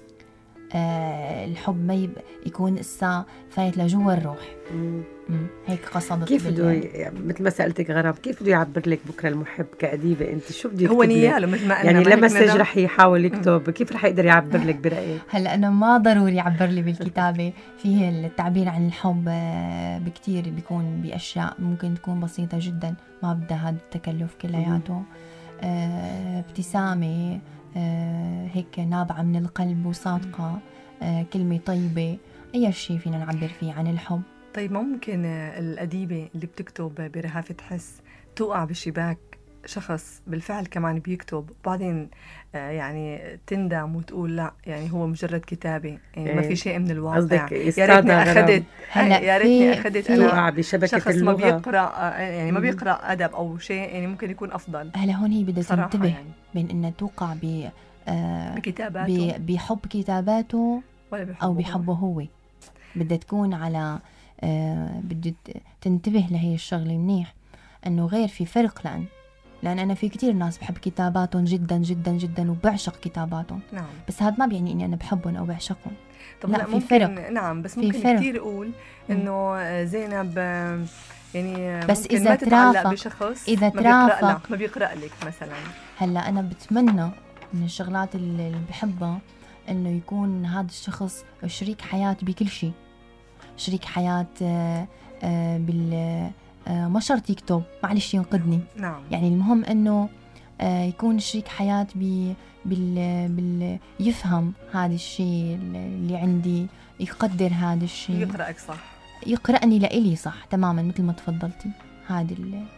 آه الحب ما يب... يكون إسا فايت لجوا الروح. مم. مم. هيك قصدت. كيف بده ي... مثل ما سألتك غرام، كيف بده يعبر لك بكرة المحب كأديبة أنت؟ شو بده يكتب هو نياله مثل ما قلنا، يعني لما سج رح يحاول يكتب مم. كيف رح يقدر يعبر لك برأيك؟ هلا أنا ما ضروري يعبر لي بالكتابة، فيه التعبير عن الحب بكتير بيكون بأشياء ممكن تكون بسيطة جدا ما بدها هذا التكلف كلياته. آه ابتسامة آه هيك نابعة من القلب وصادقة، آه كلمة طيبة، أي شيء فينا نعبر فيه عن الحب. طيب ممكن الأديبة اللي بتكتب برهافة حس توقع بشباك شخص بالفعل كمان بيكتب وبعدين آه يعني تندم وتقول لا يعني هو مجرد كتابة، يعني ما في شيء من الواقع، يا ريتني أخذت يا ريتني أخذت أنا شخص ما بيقرأ يعني ما بيقرأ أدب أو شيء، يعني ممكن يكون أفضل. هلا هون هي بدها تنتبه يعني بين إنها توقع ب آه بكتاباته بحب كتاباته ولا بحبه أو بحبه هو. بدها تكون على آه بدها تنتبه لهي الشغلة منيح، إنه غير في فرق. لأن لأن أنا في كتير ناس بحب كتاباتهم جدا جدا جدا وبعشق كتاباتهم. نعم. بس هذا ما بيعني إني أنا بحبهم أو بعشقهم. طب لا, لا في فرق. نعم بس ممكن فرق. كتير أقول إنه زينب يعني بس ممكن إذا ما تتعلق بشخص إذا ما بيقرأ لك ما بيقرأ لك مثلا. هلا أنا بتمنى من الشغلات اللي بحبها إنه يكون هذا الشخص شريك حياة بكل شيء، شريك حياة آآ آآ بال ما شرط يكتب، معلش ينقدني. نعم. يعني المهم إنه يكون شريك حياة بي بال بال يفهم هذا الشيء اللي عندي، يقدر هذا الشيء، يقرأك صح، يقرأني لإلي صح تماما مثل ما تفضلتي. هذا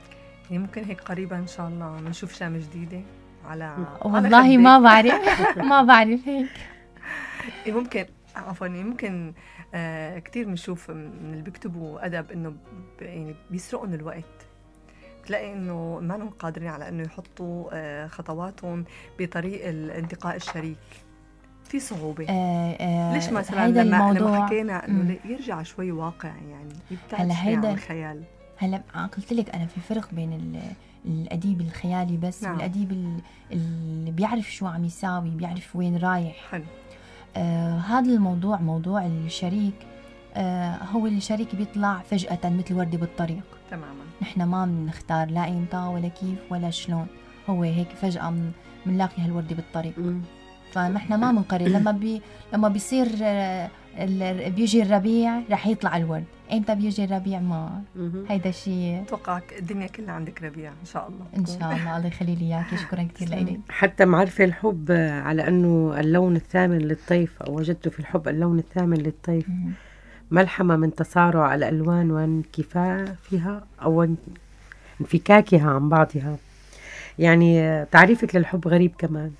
يعني ممكن هيك قريبا إن شاء الله بنشوف شام جديدة على والله ما بعرف ما بعرف هيك. ممكن عفوا ممكن آه كتير بنشوف من اللي بيكتبوا أدب إنه يعني بيسرقون الوقت. تلاقي إنه ما هم قادرين على إنه يحطوا آه خطواتهم بطريق الانتقاء الشريك، في صعوبة. آه آه ليش مثلا لما, لما حكينا إنه يرجع شوي واقعي، يعني يبتعد شوي عن الخيال. هلا قلت لك أنا في فرق بين الأديب الخيالي بس نعم. والأديب اللي بيعرف شو عم يساوي، بيعرف وين رايح. حلو. آه هذا الموضوع موضوع الشريك، آه هو الشريك بيطلع فجأة مثل وردة بالطريق تماما. نحن ما بنختار لا إمتى ولا كيف ولا شلون، هو هيك فجأة بنلاقي هالوردة بالطريق. م. فنحن ما بنقرر. لما بي لما بيصير آه بيجي الربيع رح يطلع الورد، امتى بيجي الربيع ما هيدا شيء. اتوقعك الدنيا كلها عندك ربيع ان شاء الله. ان شاء الله. الله يخلي لي اياك. شكرا كثير لك. حتى معرفه الحب على انه اللون الثامن للطيف، او وجدت في الحب اللون الثامن للطيف، ملحمه من تصارع الالوان وانكفافها او انفكاكها عن بعضها. يعني تعريفك للحب غريب كمان.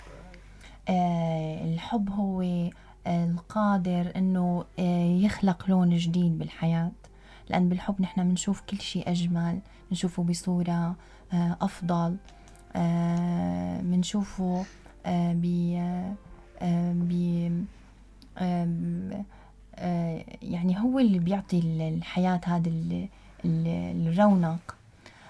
آه الحب هو القادر انه يخلق لون جديد بالحياة، لأن بالحب نحن بنشوف كل شيء أجمل، بنشوفه بصورة أفضل، بنشوفه ب يعني هو اللي بيعطي الحياة هذا الرونق،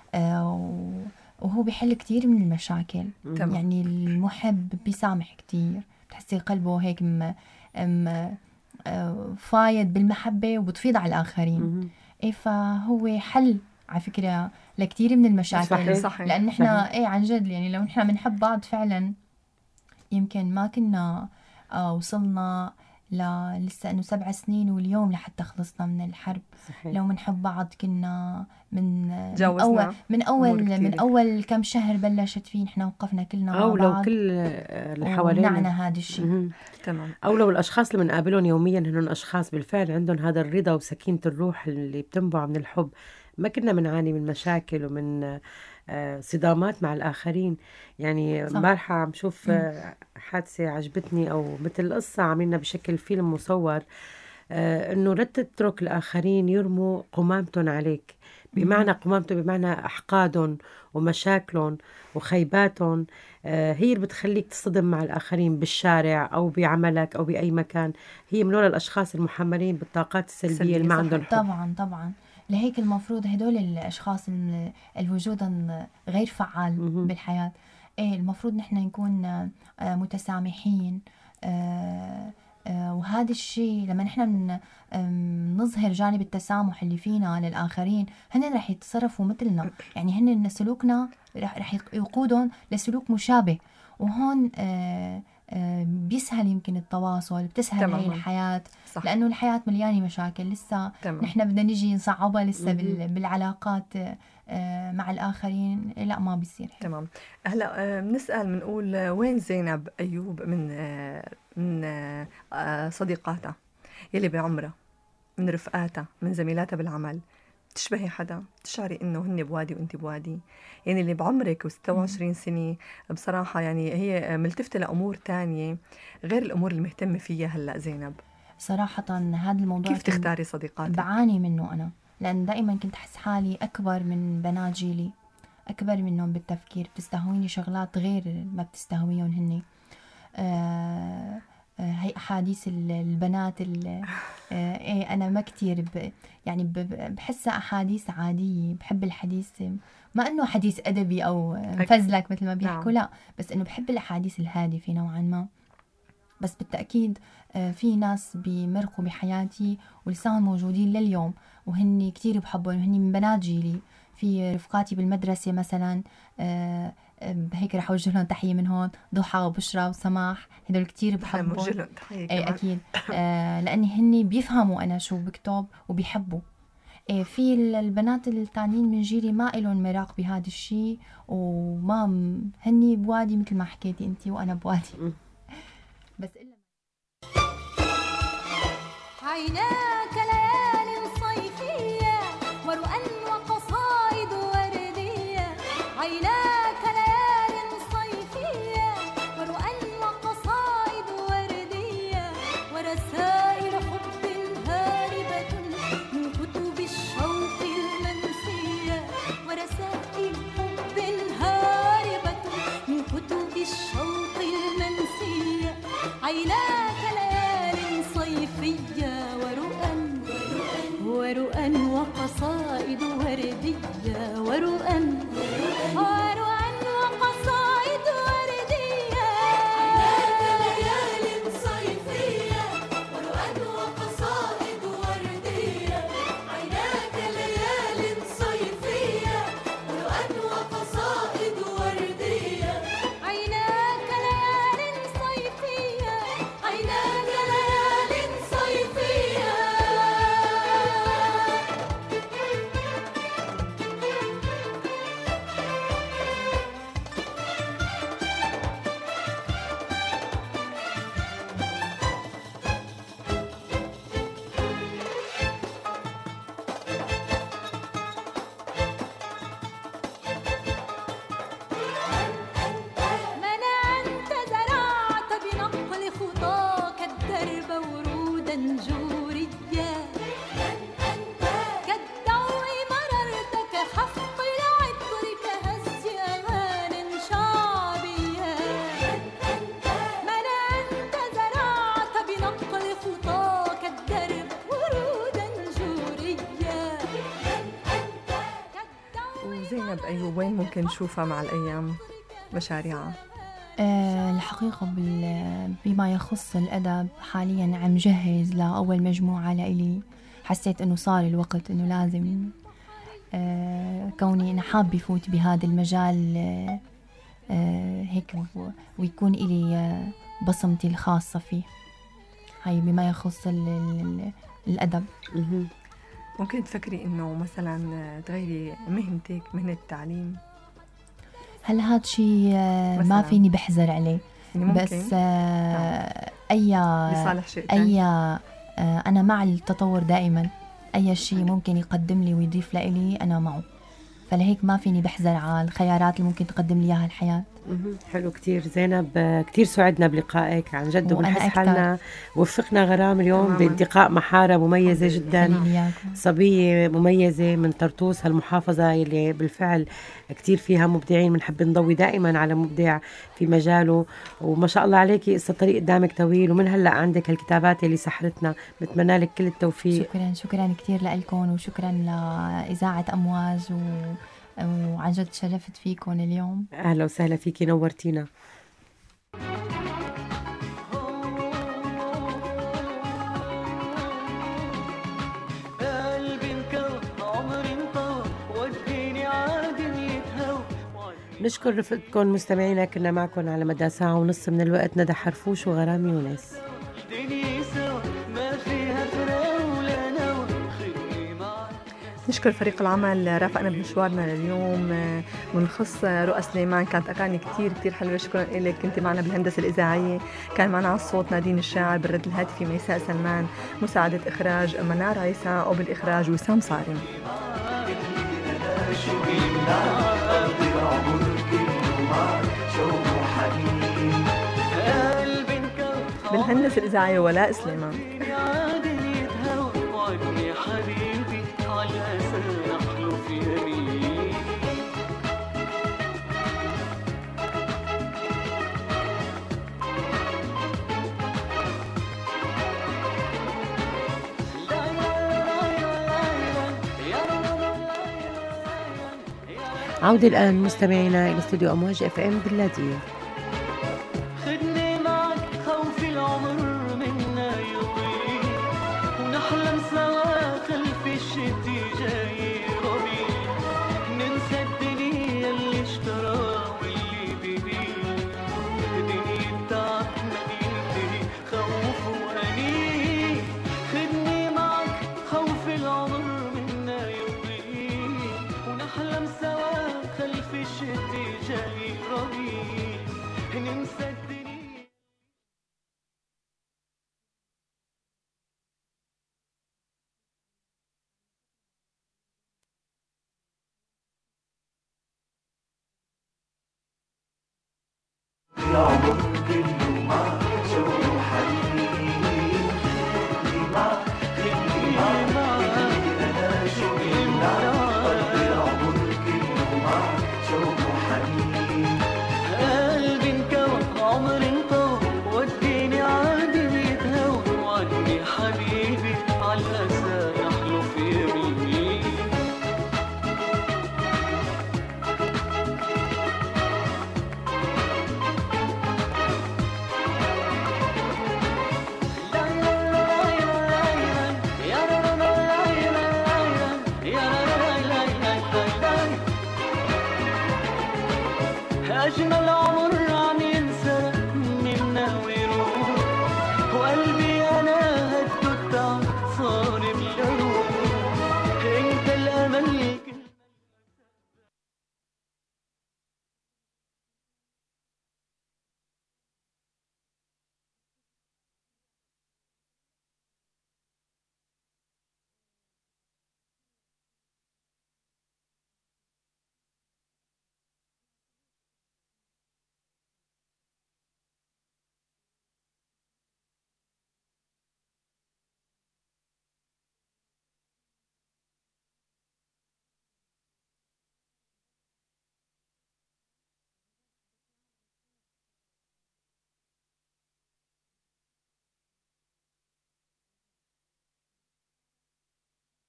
وهو بيحل كتير من المشاكل. يعني المحب بيسامح كتير، بتحسي قلبه هيك م أم فايد بالمحبة وبتفيض على الآخرين. إيه فهو حل على فكرة لكتير من المشاكل. صحيح. صحيح. لأن إحنا إيه عن جد يعني لو إحنا بنحب بعض فعلا يمكن ما كنا آه وصلنا ل لسه إنه سبع سنين واليوم لحتى خلصنا من الحرب. صحيح. لو بنحب بعض كنا من جاوزنا من أول من أول, من أول كم شهر بلشت فيه نحن وقفنا كلنا أو مع بعض. لو كل اللي حوالينا ومنعنا هذا الشيء. تمام. أو لو الأشخاص اللي بنقابلهم يوميا هنن أشخاص بالفعل عندهم هذا الرضا وسكينة الروح اللي بتنبع من الحب، ما كنا بنعاني من مشاكل ومن صدامات مع الآخرين. يعني امبارحة عم شوف حادثة عجبتني أو مثل قصة عملنا بشكل فيلم مصور، آه إنه لا تترك الآخرين يرموا قمامتهم عليك، بمعنى قمامتهم بمعنى أحقادهم ومشاكلهم وخيباتهم، آه هي اللي بتخليك تصطدم مع الآخرين بالشارع أو بعملك أو بأي مكان. هي من وراء الأشخاص المحملين بالطاقات السلبية اللي ما عندهم حب. طبعا طبعا. لهيك المفروض هدول الأشخاص الوجود غير فعال م- بالحياة، إيه المفروض نحن نكون متسامحين. آه آه وهذا الشيء لما نحن نظهر جانب التسامح اللي فينا للآخرين، هن رح يتصرفوا مثلنا. يعني هن سلوكنا رح, رح يقودون لسلوك مشابه، وهون آه آه بيسهل يمكن التواصل، بتسهل هاي الحياة. صح. لأنه الحياة مليانة مشاكل لسه. تمام. نحن بدنا نيجي نصعبها لسه بالعلاقات آه مع الآخرين، لا ما بيصير. تمام. هلا بنسأل بنقول وين زينب أيوب من آه من آه صديقاتها يلي بعمرها، من رفقاتها، من زميلاتها بالعمل، تشبهي حدا؟ تشعري إنه هن بوادي وإنتي بوادي؟ يعني اللي بعمرك وستة وعشرين سنة بصراحة يعني هي ملتفتة لأمور تانية غير الأمور اللي مهتمة فيها هلأ زينب. صراحة هذا الموضوع كيف تختاري صديقاتك؟ بعاني منه أنا، لأن دائما كنت أحس حالي أكبر من بنات جيلي، أكبر منهم بالتفكير، بتستهويني شغلات غير ما بتستهويهم هني. آه هي أحاديث البنات اللي إيه أنا ما كتير ب يعني بحسها أحاديث عادية، بحب الحديث ما إنه حديث أدبي أو فزلك مثل ما بيحكوا. نعم. لا بس إنه بحب الأحاديث الهادفة نوعا ما. بس بالتأكيد في ناس بيمرقوا بحياتي ولسان موجودين لليوم وهني كتير بحبهم وهني من بنات جيلي. في رفقاتي بالمدرسة مثلا هيك رح أوجه لهم تحية من هون، ضحى وبشرى وسماح، هدول كتير بحبهم. أوجه لهم تحية كمان. أكيد. آه لأني هني بيفهموا أنا شو بكتب وبيحبوا. آه في البنات التانيين من جيلي ما إلهم مراق بهذا الشيء، وما هني بوادي مثل ما حكيتي أنتي وأنا بوادي. بس إلا عيناك ليالي صيفية ورؤى وقصائد وردية، ورؤى وقصائد وردية ورؤى ورؤى وقصائد وردية عيناك ليال صيفية ورؤى وقصائد وردية عيناك ليال صيفية ورؤى وقصائد وردية عيناك ليال صيفية عيناك ليال صيفية من أنت زرعت بنقل خطاك الدرب ورودا جوريا كالضوء مررت كحفق العطر كهز أغان شعبية من أنت زرعت بنقل خطاك الدرب ورودا جوريا وزينب أيوب وين ممكن نشوفها مع الأيام مشاريعها؟ آه، الحقيقة بال- بما يخص الأدب حاليا عم جهز لأول مجموعة لإلي. حسيت أنه صار الوقت أنه لازم آه، كوني أنا حابة فوت بهذا المجال آه، آه، هيك و- ويكون إلي آه، بصمتي الخاصة فيه. هاي بما يخص ال- ال- الأدب. مهم. ممكن تفكري إنه مثلا تغيري مهنتك مهنة التعليم؟ هلا هاد شي آه، ما مثلاً. فيني بحذر عليه، يعني ممكن بس آه، أي لصالح شيء تاني. أي آه، أنا مع التطور دائما. أي شيء ممكن يقدم لي ويضيف لإلي أنا معه، فلهيك ما فيني بحذر على الخيارات اللي ممكن تقدم لي إياها الحياة. مهم. حلو كتير زينب، آه، كتير سعدنا بلقائك عن جد، وأنا وبنحس أكتر. حالنا وفقنا غرام اليوم تماماً. بالتقاء محارة مميزة جدا، خليني إياكم. صبية مميزة من طرطوس هالمحافظة اللي بالفعل كتير فيها مبدعين. بنحب نضوي دائما على مبدع في مجاله، وما شاء الله عليكي قصة الطريق قدامك طويل، ومن هلأ عندك الكتابات اللي سحرتنا. بتمنى لك كل التوفيق. شكرا شكرا كتير لكم، وشكرا لإذاعة أمواج و... وعن جد شرفت فيكم اليوم. أهلا وسهلا فيكي، نورتينا. قلبي انكوى عمري انطوى وديني عادي يتهوى نشكر رفقتكم مستمعينا، كنا معكم على مدى ساعة ونص من الوقت ندى حرفوش وغرام يونس. الدنيا سوا ما فيها فراق ولا نوى خلي معك نشكر فريق العمل رافقنا بمشوارنا لليوم. آه، ونخص رؤى سليمان، كانت أغاني كتير كتير حلوة. شكرا لك، كنت معنا بالهندسة الإذاعية، كان معنا على الصوت نادين الشاعر، بالرد الهاتفي ميساء سلمان، مساعدة إخراج منار عيسى، وبالإخراج وسام صارم. قلبي انكوى بالهندسة الإذاعية ولاء سليمان. عادي يتهوى وعدني حبيبي على أساس أحلف يمين عودة الآن مستمعينا إلى استوديو أمواج اف ام باللاذقية. خدني معك خوف العمر منا يطير ونحلم سوا خلف الشتي جاي ربيع ننسى الدنيا اللي اشترى واللي ببيع دنيا تعب مدينتي خوف وأنين خدني معك خوف العمر منا يطير ونحلم سوا خلف الشتي جاي ربيع ننسى الدنيا قلبي انكوى عمري انطوى وديني عادي يتهوى وعدني حبيبي على الأسى يحلف يمين أجمل